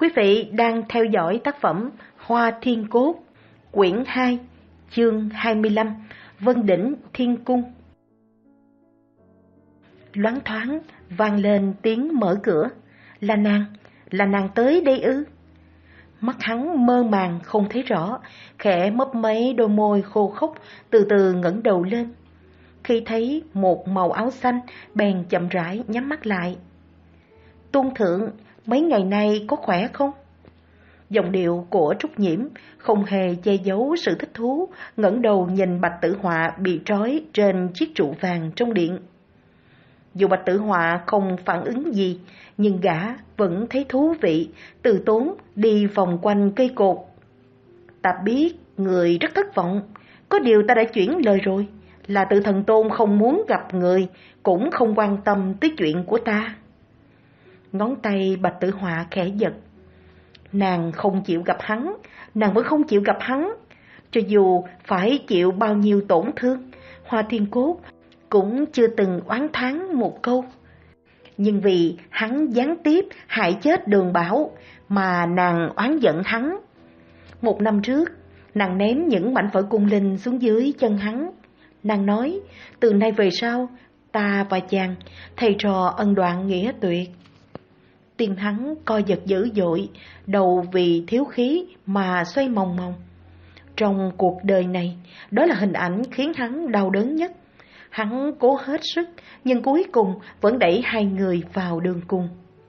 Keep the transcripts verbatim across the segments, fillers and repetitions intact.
Quý vị đang theo dõi tác phẩm Hoa Thiên Cốt, quyển hai, chương hai mươi lăm, Vân Đỉnh Thiên Cung. Loáng thoáng vang lên tiếng mở cửa. Là nàng, là nàng tới đây ư? Mắt hắn mơ màng không thấy rõ, khẽ mấp máy đôi môi khô khốc, từ từ ngẩng đầu lên. Khi thấy một màu áo xanh, bèn chậm rãi nhắm mắt lại. Tôn thượng, mấy ngày nay có khỏe không? Giọng điệu của Trúc Nhiễm không hề che giấu sự thích thú, ngẩng đầu nhìn Bạch Tử Họa bị trói trên chiếc trụ vàng trong điện. Dù Bạch Tử Họa không phản ứng gì, nhưng gã vẫn thấy thú vị, từ tốn đi vòng quanh cây cột. Ta biết người rất thất vọng, có điều ta đã chuyển lời rồi, là tự thần tôn không muốn gặp người, cũng không quan tâm tới chuyện của ta. Ngón tay Bạch Tử Họa khẽ giật. Nàng không chịu gặp hắn, nàng vẫn không chịu gặp hắn. Cho dù phải chịu bao nhiêu tổn thương, Hoa Thiên Cốt cũng chưa từng oán thán một câu. Nhưng vì hắn gián tiếp hại chết Đường Bảo mà nàng oán giận hắn. Một năm trước, nàng ném những mảnh vỡ cung linh xuống dưới chân hắn. Nàng nói, từ nay về sau, ta và chàng thầy trò ân đoạn nghĩa tuyệt. Tim hắn co giật dữ dội, đầu vì thiếu khí mà xoay mòng mòng. Trong cuộc đời này, đó là hình ảnh khiến hắn đau đớn nhất. Hắn cố hết sức, nhưng cuối cùng vẫn đẩy hai người vào đường cùng.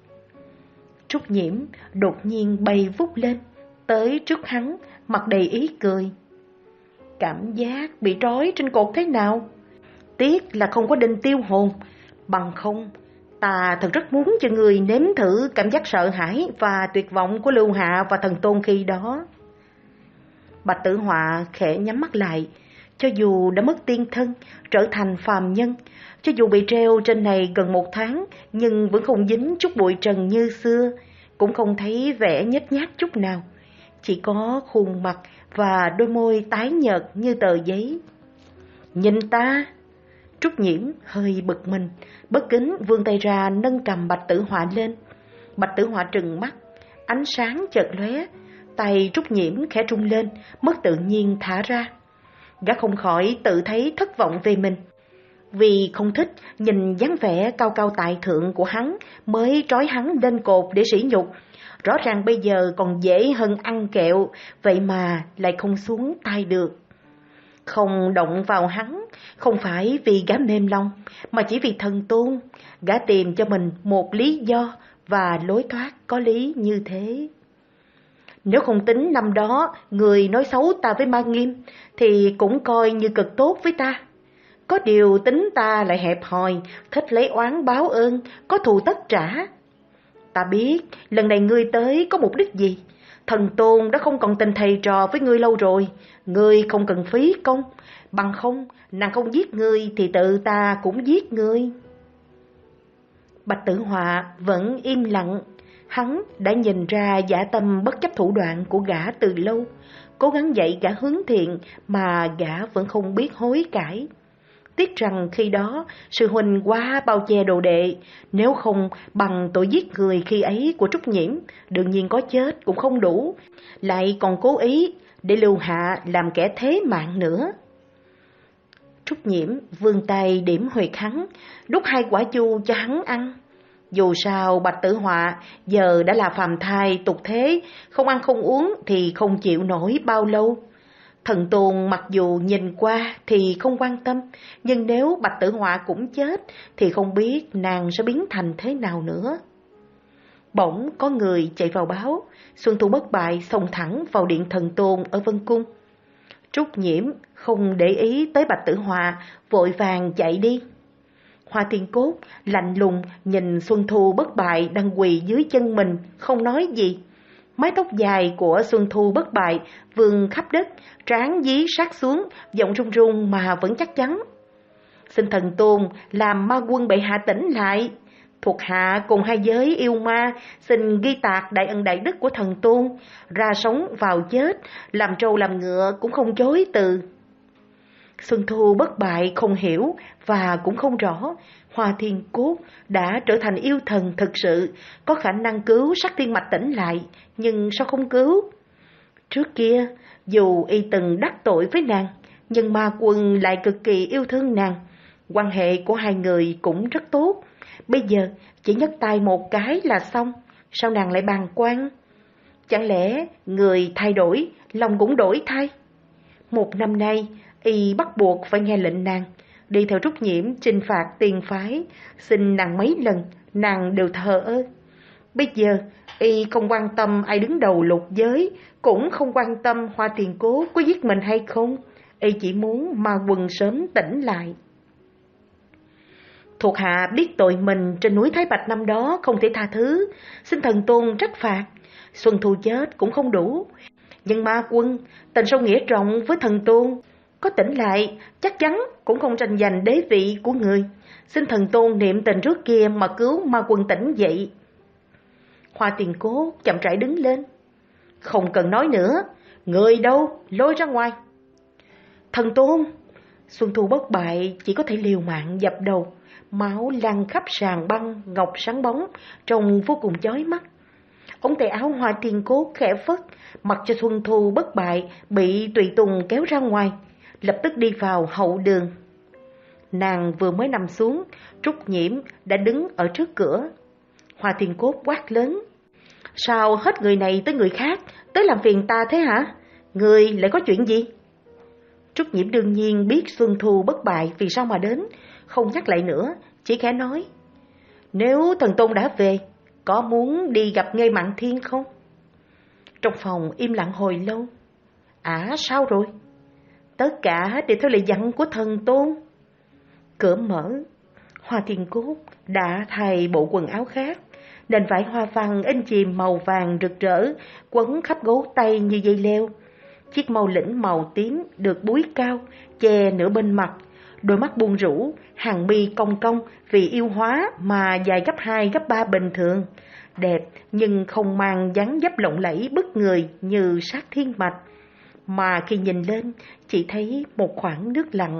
Trúc Nhiễm đột nhiên bay vút lên, tới trước hắn, mặt đầy ý cười. Cảm giác bị trói trên cột thế nào? Tiếc là không có đinh tiêu hồn, bằng không ta thật rất muốn cho người nếm thử cảm giác sợ hãi và tuyệt vọng của Lưu Hạ và thần tôn khi đó. Bạch Tử Họa khẽ nhắm mắt lại. Cho dù đã mất tiên thân, trở thành phàm nhân, cho dù bị treo trên này gần một tháng, nhưng vẫn không dính chút bụi trần như xưa, cũng không thấy vẻ nhếch nhác chút nào. Chỉ có khuôn mặt và đôi môi tái nhợt như tờ giấy. Nhìn ta! Trúc Nhiễm hơi bực mình, bất kính vươn tay ra nâng cầm Bạch Tử Họa lên. Bạch Tử Họa trừng mắt, ánh sáng chợt lóe, tay Trúc Nhiễm khẽ rung lên, mất tự nhiên thả ra. Gã không khỏi tự thấy thất vọng về mình. Vì không thích nhìn dáng vẻ cao cao tại thượng của hắn mới trói hắn lên cột để sỉ nhục. Rõ ràng bây giờ còn dễ hơn ăn kẹo, vậy mà lại không xuống tay được. Không động vào hắn, không phải vì gã mềm lòng, mà chỉ vì thần tôn. Gã tìm cho mình một lý do và lối thoát có lý như thế. Nếu không tính năm đó người nói xấu ta với Ma Nghiêm, thì cũng coi như cực tốt với ta. Có điều tính ta lại hẹp hòi, thích lấy oán báo ơn, có thù tất trả. Ta biết lần này ngươi tới có mục đích gì. Thần tôn đã không còn tình thầy trò với ngươi lâu rồi, ngươi không cần phí công. Bằng không, nàng không giết ngươi thì tự ta cũng giết ngươi. Bạch Tử Họa vẫn im lặng. Hắn đã nhìn ra dã tâm bất chấp thủ đoạn của gã từ lâu, cố gắng dạy gã hướng thiện mà gã vẫn không biết hối cải. Tiếc rằng khi đó sư huynh quá bao che đồ đệ, nếu không bằng tội giết người khi ấy của Trúc Nhiễm, đương nhiên có chết cũng không đủ, lại còn cố ý để Lưu Hạ làm kẻ thế mạng nữa. Trúc Nhiễm vươn tay điểm huyệt hắn, đút hai quả chu cho hắn ăn. Dù sao Bạch Tử Họa giờ đã là phàm thai tục thế, không ăn không uống thì không chịu nổi bao lâu. Thần tôn mặc dù nhìn qua thì không quan tâm, nhưng nếu Bạch Tử Họa cũng chết thì không biết nàng sẽ biến thành thế nào nữa. Bỗng có người chạy vào báo, Xuân Thu bất bại xông thẳng vào điện thần tôn ở Vân Cung. Trúc Nhiễm không để ý tới Bạch Tử Họa, vội vàng chạy đi. Hoa Thiên Cốt lạnh lùng nhìn Xuân Thu bất bại đang quỳ dưới chân mình, không nói gì. Mái tóc dài của Xuân Thu bất bại vương khắp đất, trán dí sát xuống, giọng run run mà vẫn chắc chắn. Xin thần tôn làm ma quân bệ hạ tỉnh lại. Thuộc hạ cùng hai giới yêu ma xin ghi tạc đại ân đại đức của thần tôn, ra sống vào chết, làm trâu làm ngựa cũng không chối từ. Xuân Thu bất bại không hiểu và cũng không rõ Hoa Thiên Cốt đã trở thành yêu thần thực sự, có khả năng cứu Sắc Thiên Mạch tỉnh lại, nhưng sao không cứu? Trước kia, dù y từng đắc tội với nàng, nhưng Ma Quân lại cực kỳ yêu thương nàng. Quan hệ của hai người cũng rất tốt. Bây giờ chỉ nhấc tay một cái là xong, sao nàng lại bàng quan? Chẳng lẽ người thay đổi, lòng cũng đổi thay? Một năm nay, y bắt buộc phải nghe lệnh nàng, đi theo Trúc Nhiễm chinh phạt tiền phái, xin nàng mấy lần, nàng đều thờ ơ. Bây giờ, y không quan tâm ai đứng đầu lục giới, cũng không quan tâm Hoa Thiên Cốt có giết mình hay không, y chỉ muốn Ma Quân sớm tỉnh lại. Thuộc hạ biết tội mình trên núi Thái Bạch năm đó không thể tha thứ, xin thần tôn trách phạt. Xuân Thu chết cũng không đủ, nhưng Ma Quân, tình sâu nghĩa trọng với thần tôn, có tỉnh lại chắc chắn cũng không tranh giành đế vị của người. Xin thần tôn niệm tình trước kia mà cứu Ma Quân tỉnh dậy. Hoa Thiên Cốt chậm rãi đứng lên. Không cần nói nữa, người đâu, lôi ra ngoài. Thần tôn. Xuân Thu bất bại chỉ có thể liều mạng dập đầu, máu lăn khắp sàn băng ngọc sáng bóng, trông vô cùng chói mắt. Ống tay áo Hoa Thiên Cốt khẽ phất, mặc cho Xuân Thu bất bại bị tùy tùng kéo ra ngoài, lập tức đi vào hậu đường. Nàng vừa mới nằm xuống, Trúc Nhiễm đã đứng ở trước cửa. Hoa Thiên Cốt quát lớn: sao hết người này tới người khác, tới làm phiền ta thế hả? Người lại có chuyện gì? Trúc Nhiễm đương nhiên biết Xuân Thu bất bại vì sao mà đến, không nhắc lại nữa, chỉ khẽ nói: nếu thần tôn đã về, có muốn đi gặp Nghê Mạn Thiên không? Trong phòng im lặng hồi lâu. À sao rồi? Tất cả đều theo lời dặn của thần tôn. Cửa mở, Hoa Thiên Cốt đã thay bộ quần áo khác, nền vải hoa văn in chìm màu vàng rực rỡ quấn khắp gấu tay như dây leo. Chiếc màu lĩnh màu tím được búi cao, che nửa bên mặt, đôi mắt buông rũ, hàng mi cong cong vì yêu hóa mà dài gấp hai gấp ba bình thường, đẹp nhưng không mang dáng dấp lộng lẫy bức người như Sát Thiên Mạch, mà khi nhìn lên chỉ thấy một khoảng nước lặng.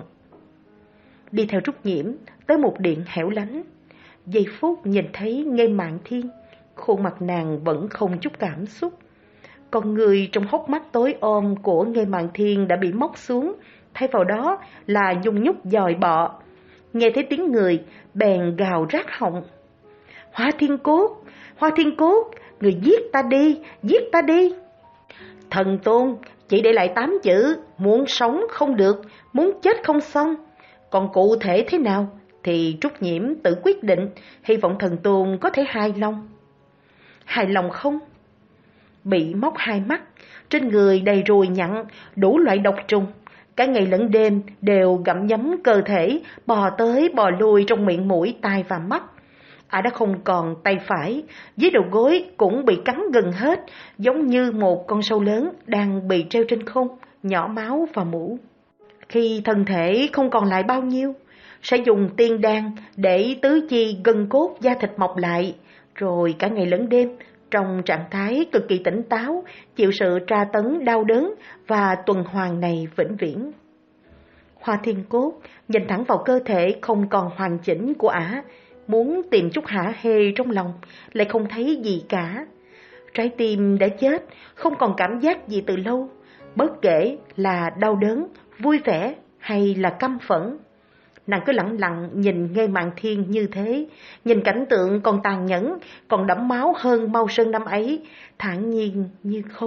Đi theo Trúc Nhiễm tới một điện hẻo lánh, giây phút nhìn thấy Nghê Mạn Thiên, khuôn mặt nàng vẫn không chút cảm xúc. Con người trong hốc mắt tối om của Nghê Mạn Thiên đã bị móc xuống, thay vào đó là nhung nhúc dòi bọ. Nghe thấy tiếng người, bèn gào rát họng: Hoa Thiên Cốt, Hoa Thiên Cốt, người giết ta đi, giết ta đi. Thần tôn chỉ để lại tám chữ: muốn sống không được, muốn chết không xong. Còn cụ thể thế nào thì Trúc Nhiễm tự quyết định, hy vọng thần tôn có thể hài lòng. Hài lòng không? Bị móc hai mắt, trên người đầy ruồi nhặn, đủ loại độc trùng, cả ngày lẫn đêm đều gặm nhấm cơ thể, bò tới bò lui trong miệng mũi tai và mắt. Ả đã không còn tay phải, dưới đầu gối cũng bị cắn gần hết, giống như một con sâu lớn đang bị treo trên không, nhỏ máu và mũ. Khi thân thể không còn lại bao nhiêu, sẽ dùng tiên đan để tứ chi gân cốt da thịt mọc lại, rồi cả ngày lẫn đêm trong trạng thái cực kỳ tỉnh táo, chịu sự tra tấn đau đớn và tuần hoàn này vĩnh viễn. Hoa Thiên Cốt nhìn thẳng vào cơ thể không còn hoàn chỉnh của Ả, muốn tìm chút hả hê trong lòng, lại không thấy gì cả. Trái tim đã chết, không còn cảm giác gì từ lâu, bất kể là đau đớn, vui vẻ hay là căm phẫn. Nàng cứ lặng lặng nhìn Nghê Mạn Thiên như thế, nhìn cảnh tượng còn tàn nhẫn, còn đẫm máu hơn Mao Sơn năm ấy, thản nhiên như không.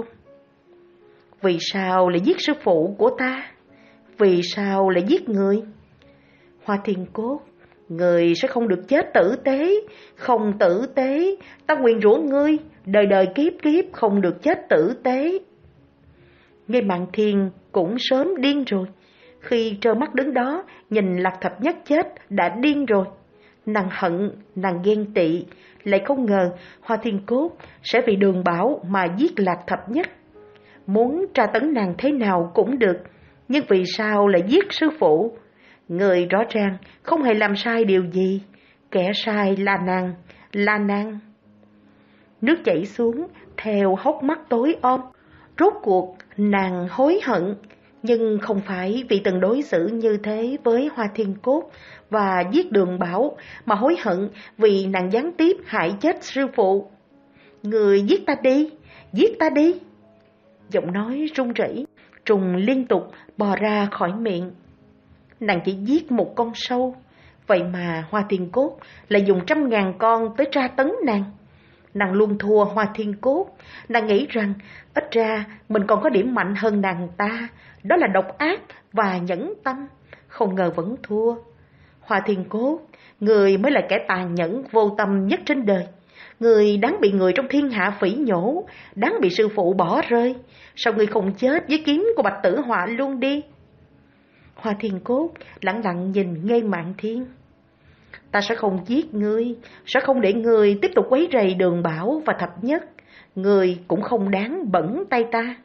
Vì sao lại giết sư phụ của ta? Vì sao lại giết người? Hoa Thiên Cốt, người sẽ không được chết tử tế, không tử tế, ta nguyền rủa ngươi, đời đời kiếp kiếp không được chết tử tế. Nghê Mạn Thiên cũng sớm điên rồi. Khi trơ mắt đứng đó, nhìn Lạc Thập Nhất chết đã điên rồi. Nàng hận, nàng ghen tị, lại không ngờ Hoa Thiên Cốt sẽ vì Đường Bảo mà giết Lạc Thập Nhất. Muốn tra tấn nàng thế nào cũng được, nhưng vì sao lại giết sư phụ? Người rõ ràng không hề làm sai điều gì, kẻ sai là nàng, là nàng. Nước chảy xuống theo hốc mắt tối om, rốt cuộc nàng hối hận. Nhưng không phải vì từng đối xử như thế với Hoa Thiên Cốt và giết Đường Bảo mà hối hận vì nàng gián tiếp hại chết sư phụ. Người giết ta đi, giết ta đi. Giọng nói run rẩy, trùng liên tục bò ra khỏi miệng. Nàng chỉ giết một con sâu, vậy mà Hoa Thiên Cốt lại dùng trăm ngàn con tới tra tấn nàng. Nàng luôn thua Hoa Thiên Cốt, nàng nghĩ rằng ít ra mình còn có điểm mạnh hơn nàng ta, đó là độc ác và nhẫn tâm, không ngờ vẫn thua. Hoa Thiên Cốt, người mới là kẻ tàn nhẫn vô tâm nhất trên đời. Người đáng bị người trong thiên hạ phỉ nhổ, đáng bị sư phụ bỏ rơi. Sao người không chết với kiếm của Bạch Tử Họa luôn đi? Hoa Thiên Cốt lặng lặng nhìn Nghê Mạn Thiên. Ta sẽ không giết ngươi, sẽ không để ngươi tiếp tục quấy rầy Đường Bảo và Thập Nhất. Ngươi cũng không đáng bẩn tay ta.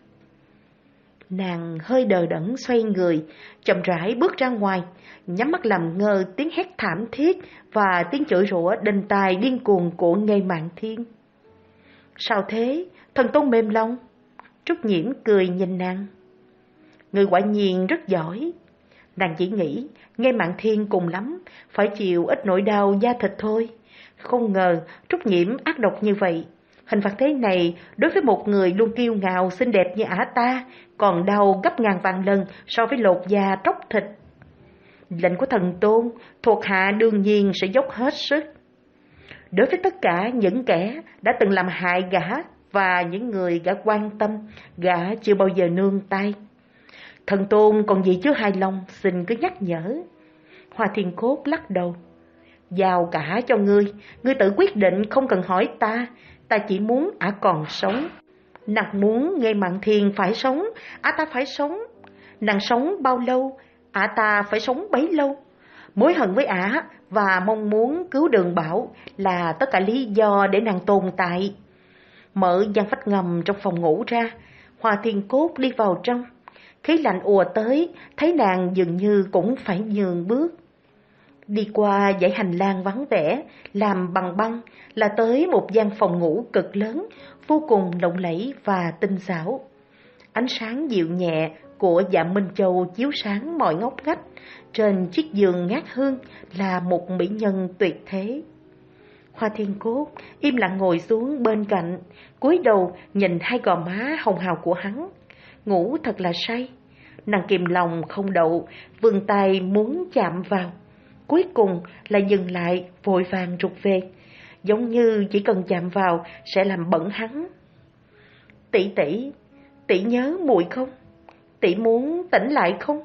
Nàng hơi đờ đẫn xoay người, chậm rãi bước ra ngoài, nhắm mắt làm ngơ tiếng hét thảm thiết và tiếng chửi rủa đinh tai điên cuồng của Nghê Mạn Thiên. Sao thế, thần tôn mềm lòng? Trúc Nhiễm cười nhìn nàng. Ngươi quả nhiên rất giỏi. Nàng chỉ nghĩ Nghê Mạn Thiên cùng lắm phải chịu ít nỗi đau da thịt thôi. Không ngờ Trúc Nhiễm ác độc như vậy. Hình phạt thế này đối với một người luôn kiêu ngạo xinh đẹp như ả ta còn đau gấp ngàn vạn lần so với lột da tróc thịt. Lệnh của thần tôn, thuộc hạ đương nhiên sẽ dốc hết sức. Đối với tất cả những kẻ đã từng làm hại gã và những người gã quan tâm, gã chưa bao giờ nương tay. Thần tôn còn gì chưa hài lòng, xin cứ nhắc nhở. Hoa Thiên Cốt lắc đầu. Giao cả cho ngươi, ngươi tự quyết định không cần hỏi ta, ta chỉ muốn ả còn sống. Nàng muốn Nghê Mạn Thiên phải sống, ả ta phải sống. Nàng sống bao lâu, ả ta phải sống bấy lâu. Mối hận với ả và mong muốn cứu Đường Bảo là tất cả lý do để nàng tồn tại. Mở gian phách ngầm trong phòng ngủ ra, Hoa Thiên Cốt đi vào trong. Khí lạnh ùa tới, thấy nàng dường như cũng phải nhường bước. Đi qua dãy hành lang vắng vẻ, làm bằng băng, là tới một gian phòng ngủ cực lớn, vô cùng lộng lẫy và tinh xảo. Ánh sáng dịu nhẹ của dạ Minh Châu chiếu sáng mọi ngóc ngách. Trên chiếc giường ngát hương là một mỹ nhân tuyệt thế. Hoa Thiên Cốt im lặng ngồi xuống bên cạnh, cúi đầu nhìn hai gò má hồng hào của hắn. Ngủ thật là say. Nàng kìm lòng không đậu, vươn tay muốn chạm vào. Cuối cùng là dừng lại, vội vàng rụt về, giống như chỉ cần chạm vào sẽ làm bẩn hắn. Tỷ tỷ, tỷ nhớ muội không? Tỷ muốn tỉnh lại không?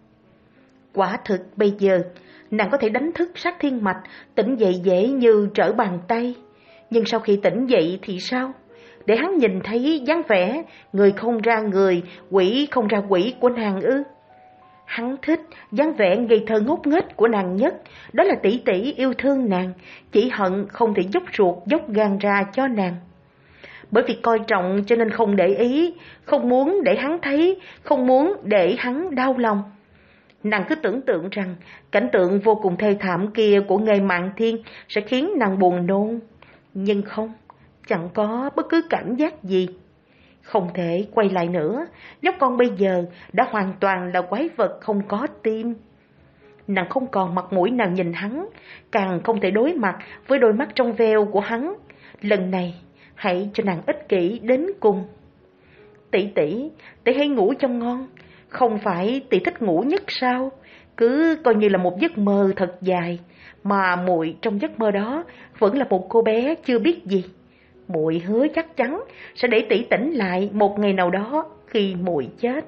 Quả thực bây giờ nàng có thể đánh thức sát thiên mạch, tỉnh dậy dễ như trở bàn tay. Nhưng sau khi tỉnh dậy thì sao? Để hắn nhìn thấy dáng vẻ người không ra người, quỷ không ra quỷ của nàng ư? Hắn thích dáng vẻ ngây thơ ngốc nghếch của nàng nhất, đó là tỷ tỷ yêu thương nàng, chỉ hận không thể dốc ruột dốc gan ra cho nàng. Bởi vì coi trọng cho nên không để ý, không muốn để hắn thấy, không muốn để hắn đau lòng. Nàng cứ tưởng tượng rằng cảnh tượng vô cùng thê thảm kia của Nghê Mạn Thiên sẽ khiến nàng buồn nôn. Nhưng không, chẳng có bất cứ cảm giác gì. Không thể quay lại nữa, nhóc con bây giờ đã hoàn toàn là quái vật không có tim. Nàng không còn mặt mũi nào nhìn hắn, càng không thể đối mặt với đôi mắt trong veo của hắn. Lần này, hãy cho nàng ích kỷ đến cùng. Tỷ tỷ, tỷ hãy ngủ cho ngon. Không phải tỷ thích ngủ nhất sao? Cứ coi như là một giấc mơ thật dài, mà muội trong giấc mơ đó vẫn là một cô bé chưa biết gì. Muội hứa chắc chắn sẽ để tỷ tỉnh lại một ngày nào đó khi muội chết.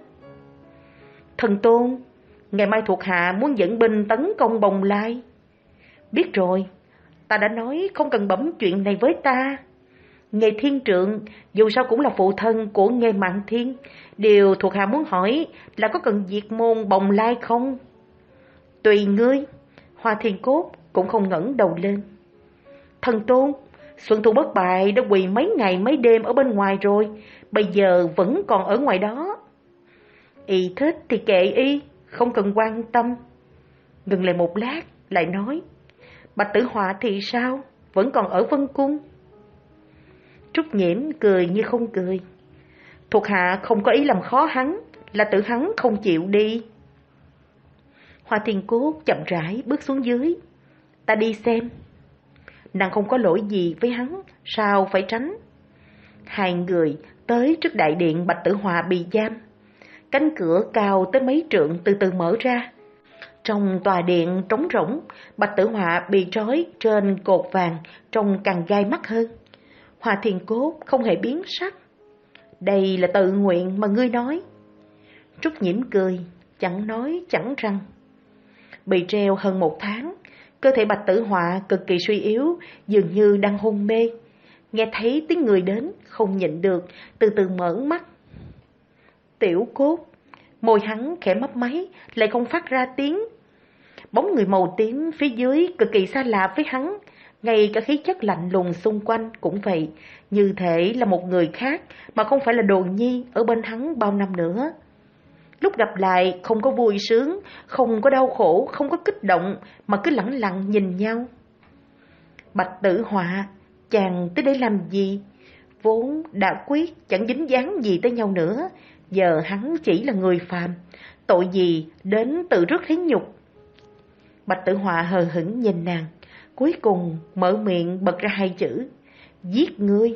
Thần tôn, ngày mai thuộc hạ muốn dẫn binh tấn công Bồng Lai. Biết rồi, ta đã nói không cần bẩm chuyện này với ta. Nghê Thiên Trượng dù sao cũng là phụ thân của Nghê Mạn Thiên. Điều thuộc hạ muốn hỏi là có cần diệt môn Bồng Lai không? Tùy ngươi. Hoa Thiên Cốt cũng không ngẩng đầu lên. Thần tôn, Xuân Thu Bất Bại đã quỳ mấy ngày mấy đêm ở bên ngoài rồi, bây giờ vẫn còn ở ngoài đó. Y thích thì kệ y, không cần quan tâm. Ngừng lại một lát, lại nói, Bạch Tử Họa thì sao, vẫn còn ở Vân Cung. Trúc Nhiễm cười như không cười. Thuộc hạ không có ý làm khó hắn, là tự hắn không chịu đi. Hoa Thiên Cốt chậm rãi bước xuống dưới. Ta đi xem. Nàng không có lỗi gì với hắn, sao phải tránh? Hai người tới trước đại điện Bạch Tử Họa bị giam. Cánh cửa cao tới mấy trượng từ từ mở ra. Trong tòa điện trống rỗng, Bạch Tử Họa bị trói trên cột vàng trông càng gai mắt hơn. Hoa Thiên Cốt không hề biến sắc. Đây là tự nguyện mà ngươi nói. Trúc Nhiễm cười, chẳng nói chẳng rằng. Bị treo hơn một tháng, cơ thể Bạch Tử Họa cực kỳ suy yếu, dường như đang hôn mê. Nghe thấy tiếng người đến, không nhịn được, từ từ mở mắt. Tiểu Cốt, môi hắn khẽ mấp máy, lại không phát ra tiếng. Bóng người màu tím phía dưới cực kỳ xa lạ với hắn, ngay cả khí chất lạnh lùng xung quanh cũng vậy, như thể là một người khác mà không phải là Đồ Nhi ở bên hắn bao năm nữa. Lúc gặp lại không có vui sướng, không có đau khổ, không có kích động, mà cứ lẳng lặng nhìn nhau. Bạch Tử Họa, chàng tới đây làm gì? Vốn đã quyết chẳng dính dáng gì tới nhau nữa, giờ hắn chỉ là người phàm, tội gì đến tự rước lấy nhục. Bạch Tử Họa hờ hững nhìn nàng, cuối cùng mở miệng bật ra hai chữ: giết ngươi.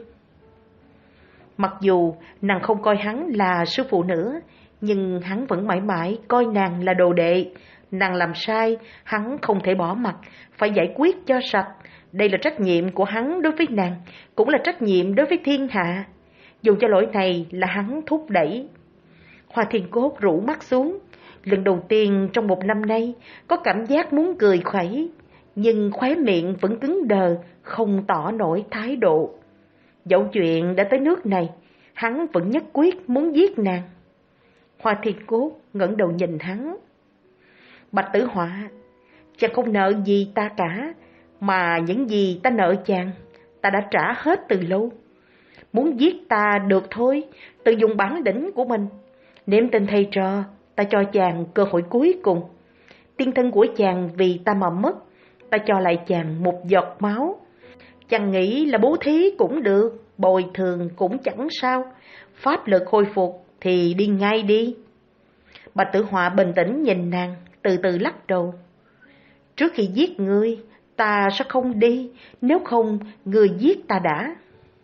Mặc dù nàng không coi hắn là sư phụ nữa, nhưng hắn vẫn mãi mãi coi nàng là đồ đệ. Nàng làm sai, hắn không thể bỏ mặc, phải giải quyết cho sạch. Đây là trách nhiệm của hắn đối với nàng, cũng là trách nhiệm đối với thiên hạ. Dù cho lỗi này là hắn thúc đẩy. Hoa Thiên Cốt rũ mắt xuống. Lần đầu tiên trong một năm nay, có cảm giác muốn cười khuẩy, nhưng khóe miệng vẫn cứng đờ, không tỏ nổi thái độ. Dẫu chuyện đã tới nước này, hắn vẫn nhất quyết muốn giết nàng. Hoa Thiên Cốt ngẩng đầu nhìn hắn. Bạch Tử Họa, chàng không nợ gì ta cả, mà những gì ta nợ chàng, ta đã trả hết từ lâu. Muốn giết ta được thôi, tự dùng bản lĩnh của mình. Niệm tình thầy trò, ta cho chàng cơ hội cuối cùng. Tiên thân của chàng vì ta mà mất, ta cho lại chàng một giọt máu. Chàng nghĩ là bố thí cũng được, bồi thường cũng chẳng sao. Pháp lực hồi phục thì đi ngay đi. Bạch Tử Họa bình tĩnh nhìn nàng, từ từ lắc đầu. Trước khi giết ngươi, ta sẽ không đi, nếu không ngươi giết ta đã.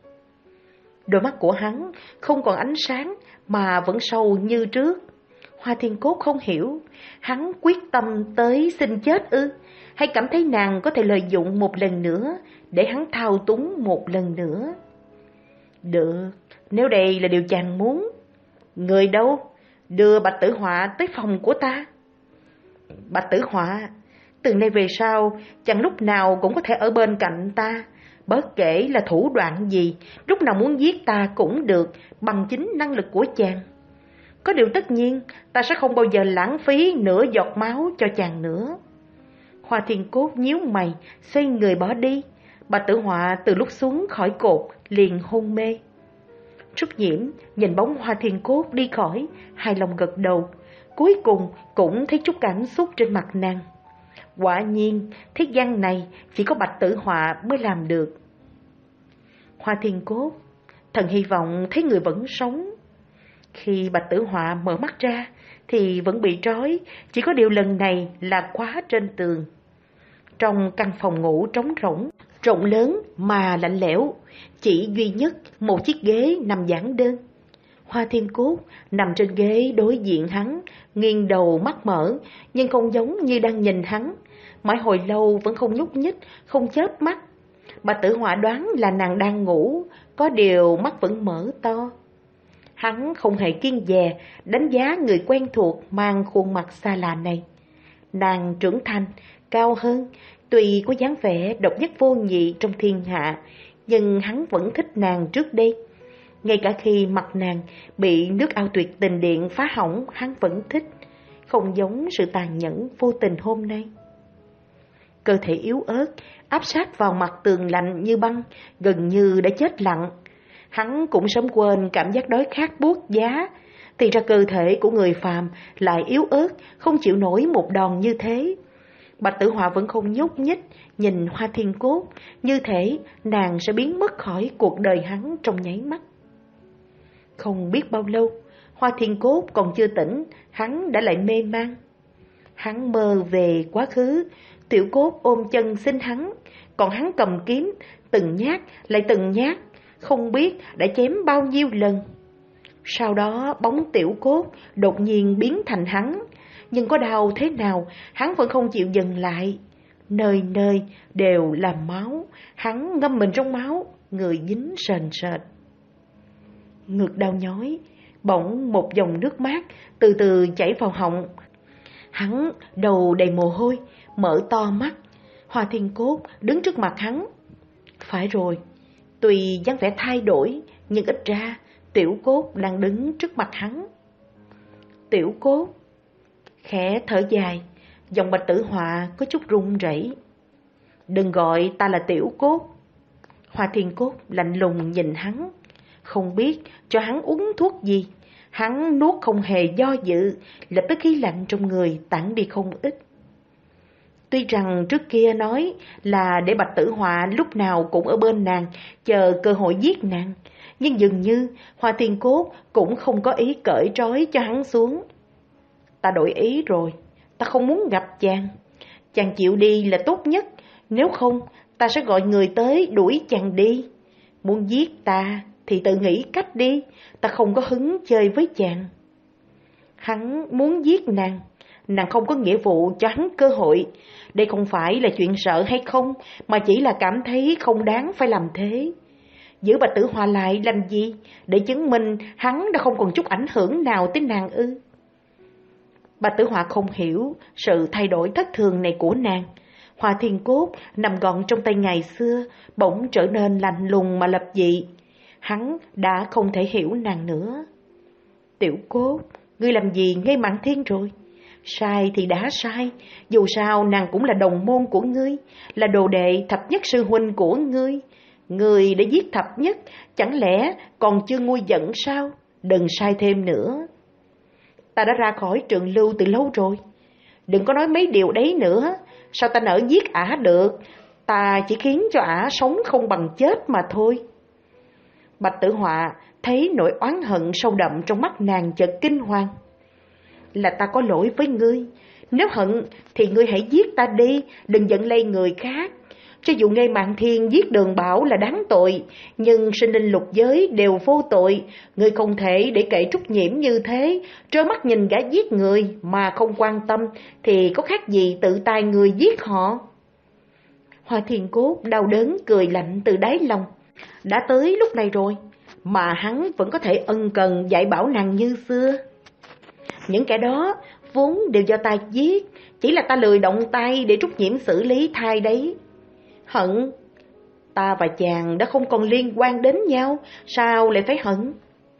Đôi mắt của hắn không còn ánh sáng mà vẫn sâu như trước. Hoa Thiên Cốt không hiểu, hắn quyết tâm tới xin chết ư, hay cảm thấy nàng có thể lợi dụng một lần nữa để hắn thao túng một lần nữa. Được, nếu đây là điều chàng muốn. Người đâu? Đưa Bạch Tử Họa tới phòng của ta. Bạch Tử Họa, từ nay về sau, chàng lúc nào cũng có thể ở bên cạnh ta. Bất kể là thủ đoạn gì, lúc nào muốn giết ta cũng được, bằng chính năng lực của chàng. Có điều tất nhiên, ta sẽ không bao giờ lãng phí nửa giọt máu cho chàng nữa. Hoa Thiên Cốt nhíu mày, xoay người bỏ đi. Bạch Tử Họa từ lúc xuống khỏi cột liền hôn mê. Trúc Nhiễm nhìn bóng Hoa Thiên Cốt đi khỏi, hài lòng gật đầu. Cuối cùng cũng thấy chút cảm xúc trên mặt nàng. Quả nhiên, thế gian này chỉ có Bạch Tử Họa mới làm được. Hoa Thiên Cốt, thần hy vọng thấy người vẫn sống. Khi Bạch Tử Họa mở mắt ra thì vẫn bị trói, chỉ có điều lần này là khóa trên tường. Trong căn phòng ngủ trống rỗng, rộng lớn mà lạnh lẽo, chỉ duy nhất một chiếc ghế nằm giản đơn. Hoa Thiên Cốt nằm trên ghế đối diện hắn, nghiêng đầu mắt mở, nhưng không giống như đang nhìn hắn. Mãi hồi lâu vẫn không nhúc nhích, không chớp mắt. Bạch Tử Họa đoán là nàng đang ngủ, có điều mắt vẫn mở to. Hắn không hề kiêng dè đánh giá người quen thuộc mang khuôn mặt xa lạ này. Nàng trưởng thành, cao hơn, tuy có dáng vẻ độc nhất vô nhị trong thiên hạ, nhưng hắn vẫn thích nàng trước đây. Ngay cả khi mặt nàng bị nước ao tuyệt tình điện phá hỏng, hắn vẫn thích, không giống sự tàn nhẫn vô tình hôm nay. Cơ thể yếu ớt, áp sát vào mặt tường lạnh như băng, gần như đã chết lặng. Hắn cũng sớm quên cảm giác đói khát buốt giá, thì ra cơ thể của người phàm lại yếu ớt, không chịu nổi một đòn như thế. Bạch Tử Họa vẫn không nhúc nhích, nhìn Hoa Thiên Cốt, như thể nàng sẽ biến mất khỏi cuộc đời hắn trong nháy mắt. Không biết bao lâu, Hoa Thiên Cốt còn chưa tỉnh, hắn đã lại mê man. Hắn mơ về quá khứ, Tiểu Cốt ôm chân xin hắn, còn hắn cầm kiếm, từng nhát lại từng nhát, không biết đã chém bao nhiêu lần. Sau đó bóng Tiểu Cốt đột nhiên biến thành hắn, nhưng có đau thế nào hắn vẫn không chịu dừng lại. Nơi nơi đều là máu, hắn ngâm mình trong máu, người dính sền sệt. Ngực đau nhói, bỗng một dòng nước mát từ từ chảy vào họng. Hắn đầu đầy mồ hôi, mở to mắt. Hoa Thiên Cốt đứng trước mặt hắn. Phải rồi, tuy dáng vẻ thay đổi, nhưng ít ra Tiểu Cốt đang đứng trước mặt hắn. Tiểu Cốt. Khẽ thở dài, giọng Bạch Tử Họa có chút run rẩy. Đừng gọi ta là Tiểu Cốt. Hoa Thiên Cốt lạnh lùng nhìn hắn, không biết cho hắn uống thuốc gì. Hắn nuốt không hề do dự, lập tức khí lạnh trong người tản đi không ít. Tuy rằng trước kia nói là để Bạch Tử Họa lúc nào cũng ở bên nàng, chờ cơ hội giết nàng, nhưng dường như Hoa Thiên Cốt cũng không có ý cởi trói cho hắn xuống. Ta đổi ý rồi, ta không muốn gặp chàng. Chàng chịu đi là tốt nhất, nếu không ta sẽ gọi người tới đuổi chàng đi. Muốn giết ta thì tự nghĩ cách đi, ta không có hứng chơi với chàng. Hắn muốn giết nàng, nàng không có nghĩa vụ cho hắn cơ hội. Đây không phải là chuyện sợ hay không, mà chỉ là cảm thấy không đáng phải làm thế. Giữ Bạch Tử Họa lại làm gì? Để chứng minh hắn đã không còn chút ảnh hưởng nào tới nàng ư? Bạch Tử Họa không hiểu sự thay đổi thất thường này của nàng. Hoa Thiên Cốt nằm gọn trong tay ngày xưa, bỗng trở nên lạnh lùng mà lập dị. Hắn đã không thể hiểu nàng nữa. Tiểu Cốt, ngươi làm gì ngay Mạn Thiên rồi? Sai thì đã sai, dù sao nàng cũng là đồng môn của ngươi, là đồ đệ thập nhất sư huynh của ngươi. Ngươi đã giết thập nhất, chẳng lẽ còn chưa nguôi giận sao? Đừng sai thêm nữa. Ta đã ra khỏi Trường Lưu từ lâu rồi. Đừng có nói mấy điều đấy nữa. Sao ta nỡ giết ả được? Ta chỉ khiến cho ả sống không bằng chết mà thôi. Bạch Tử Họa thấy nỗi oán hận sâu đậm trong mắt nàng chợt kinh hoàng. Là ta có lỗi với ngươi. Nếu hận thì ngươi hãy giết ta đi, đừng giận lây người khác. Cho dù ngay Mạn Thiên giết Đường Bảo là đáng tội, nhưng sinh linh lục giới đều vô tội. Ngươi không thể để kệ Trúc Nhiễm như thế, trơ mắt nhìn gã giết người mà không quan tâm, thì có khác gì tự tay người giết họ. Hoa Thiên Cốt đau đớn cười lạnh từ đáy lòng. Đã tới lúc này rồi, mà hắn vẫn có thể ân cần dạy bảo nàng như xưa. Những kẻ đó vốn đều do ta giết, chỉ là ta lười động tay để Trúc Nhiễm xử lý thay đấy. Hận? Ta và chàng đã không còn liên quan đến nhau, sao lại phải hận?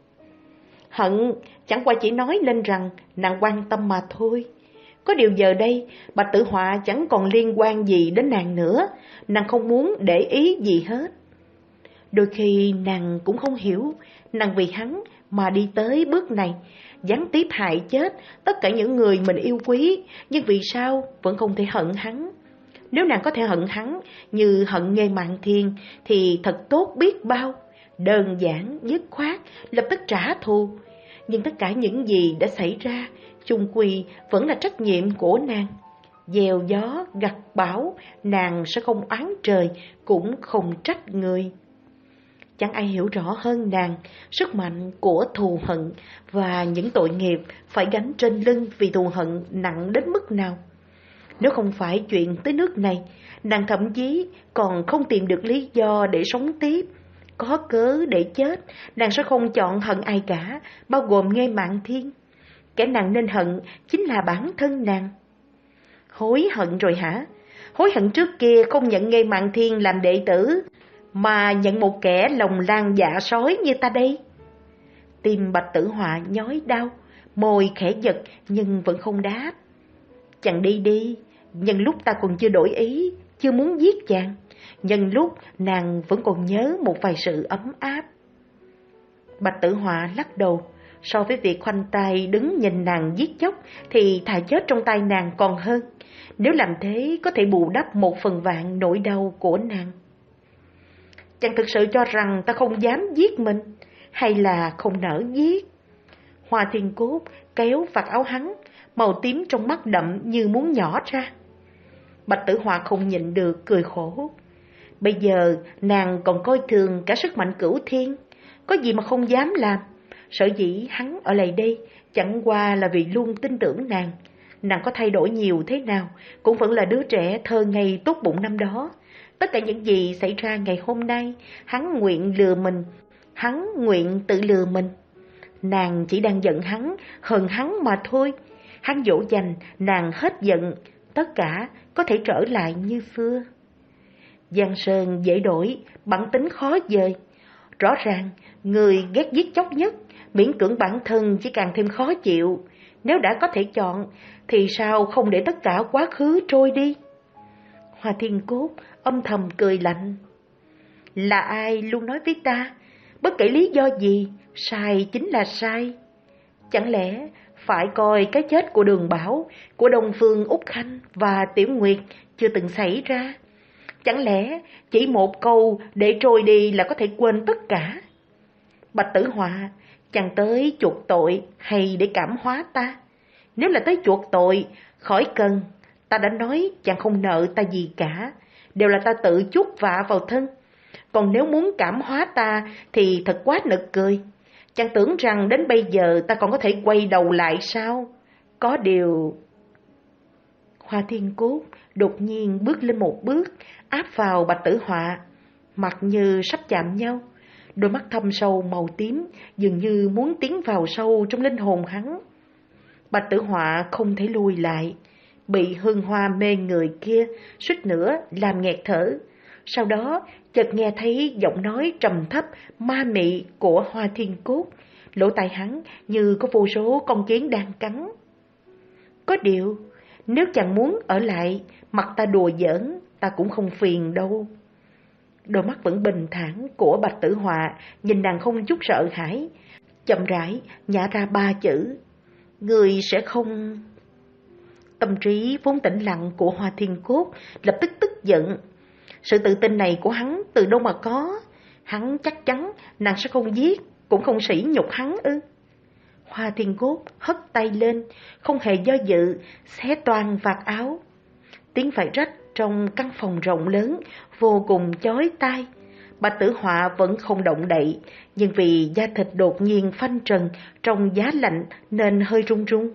Hận chẳng qua chỉ nói lên rằng nàng quan tâm mà thôi. Có điều giờ đây Bạch Tử Họa chẳng còn liên quan gì đến nàng nữa, nàng không muốn để ý gì hết. Đôi khi nàng cũng không hiểu, nàng vì hắn mà đi tới bước này, gián tiếp hại chết tất cả những người mình yêu quý, nhưng vì sao vẫn không thể hận hắn? Nếu nàng có thể hận hắn như hận Nghê Mạn Thiên thì thật tốt biết bao, đơn giản, dứt khoát, lập tức trả thù. Nhưng tất cả những gì đã xảy ra, chung quy vẫn là trách nhiệm của nàng. Gieo gió, gặt bão, nàng sẽ không oán trời, cũng không trách người. Chẳng ai hiểu rõ hơn nàng sức mạnh của thù hận và những tội nghiệp phải gánh trên lưng vì thù hận nặng đến mức nào. Nếu không phải chuyện tới nước này, nàng thậm chí còn không tìm được lý do để sống tiếp. Có cớ để chết, nàng sẽ không chọn hận ai cả, bao gồm Nghê Mạn Thiên. Kẻ nàng nên hận chính là bản thân nàng. Hối hận rồi hả? Hối hận trước kia không nhận Nghê Mạn Thiên làm đệ tử, mà nhận một kẻ lòng lang dạ sói như ta đây. Tim Bạch Tử Họa nhói đau, môi khẽ giật nhưng vẫn không đáp. Chàng đi đi, nhân lúc ta còn chưa đổi ý, chưa muốn giết chàng, nhân lúc nàng vẫn còn nhớ một vài sự ấm áp. Bạch Tử Họa lắc đầu, so với việc khoanh tay đứng nhìn nàng giết chóc thì thà chết trong tay nàng còn hơn. Nếu làm thế có thể bù đắp một phần vạn nỗi đau của nàng. Chàng thực sự cho rằng ta không dám giết mình, hay là không nỡ giết? Hoa Thiên Cốt kéo vạt áo hắn, màu tím trong mắt đậm như muốn nhỏ ra. Bạch Tử Họa không nhịn được cười khổ. Bây giờ nàng còn coi thường cả sức mạnh cửu thiên, có gì mà không dám làm. Sở dĩ hắn ở lại đây chẳng qua là vì luôn tin tưởng nàng. Nàng có thay đổi nhiều thế nào cũng vẫn là đứa trẻ thơ ngây tốt bụng năm đó. Tất cả những gì xảy ra ngày hôm nay, hắn nguyện lừa mình, hắn nguyện tự lừa mình. Nàng chỉ đang giận hắn, hờn hắn mà thôi. Hắn dỗ dành, nàng hết giận, tất cả có thể trở lại như xưa. Giang sơn dễ đổi, bản tính khó dời. Rõ ràng, người ghét giết chóc nhất, miễn cưỡng bản thân chỉ càng thêm khó chịu. Nếu đã có thể chọn, thì sao không để tất cả quá khứ trôi đi? Hoa Thiên Cốt âm thầm cười lạnh. Là ai luôn nói với ta, bất kể lý do gì, sai chính là sai. Chẳng lẽ phải coi cái chết của Đường Bảo, của Đông Phương Úc Khanh và Tiểu Nguyệt chưa từng xảy ra? Chẳng lẽ chỉ một câu để trôi đi là có thể quên tất cả? Bạch Tử Họa, chàng tới chuộc tội hay để cảm hóa ta? Nếu là tới chuộc tội, khỏi cần, ta đã nói chàng không nợ ta gì cả, đều là ta tự chuốc vạ vào thân. Còn nếu muốn cảm hóa ta thì thật quá nực cười. Chàng tưởng rằng đến bây giờ ta còn có thể quay đầu lại sao? Có điều... Hoa Thiên Cốt đột nhiên bước lên một bước, áp vào Bạch Tử Họa, mặt như sắp chạm nhau. Đôi mắt thâm sâu màu tím dường như muốn tiến vào sâu trong linh hồn hắn. Bạch Tử Họa không thể lùi lại, bị hương hoa mê người kia suýt nữa làm nghẹt thở. Sau đó chợt nghe thấy giọng nói trầm thấp ma mị của Hoa Thiên Cốt, lỗ tai hắn như có vô số con kiến đang cắn. Có điều, nếu chàng muốn ở lại, mặt ta đùa giỡn, ta cũng không phiền đâu. Đôi mắt vẫn bình thản của Bạch Tử Họa nhìn nàng không chút sợ hãi, chậm rãi nhả ra ba chữ: người sẽ không... Tâm trí vốn tĩnh lặng của Hoa Thiên Cốt lập tức tức giận. Sự tự tin này của hắn từ đâu mà có? Hắn chắc chắn nàng sẽ không giết, cũng không sỉ nhục hắn ư? Hoa Thiên Cốt hất tay lên, không hề do dự, xé toang vạt áo. Tiếng vải rách trong căn phòng rộng lớn vô cùng chói tai. Bạch Tử Họa vẫn không động đậy, nhưng vì da thịt đột nhiên phanh trần trong giá lạnh nên hơi run run.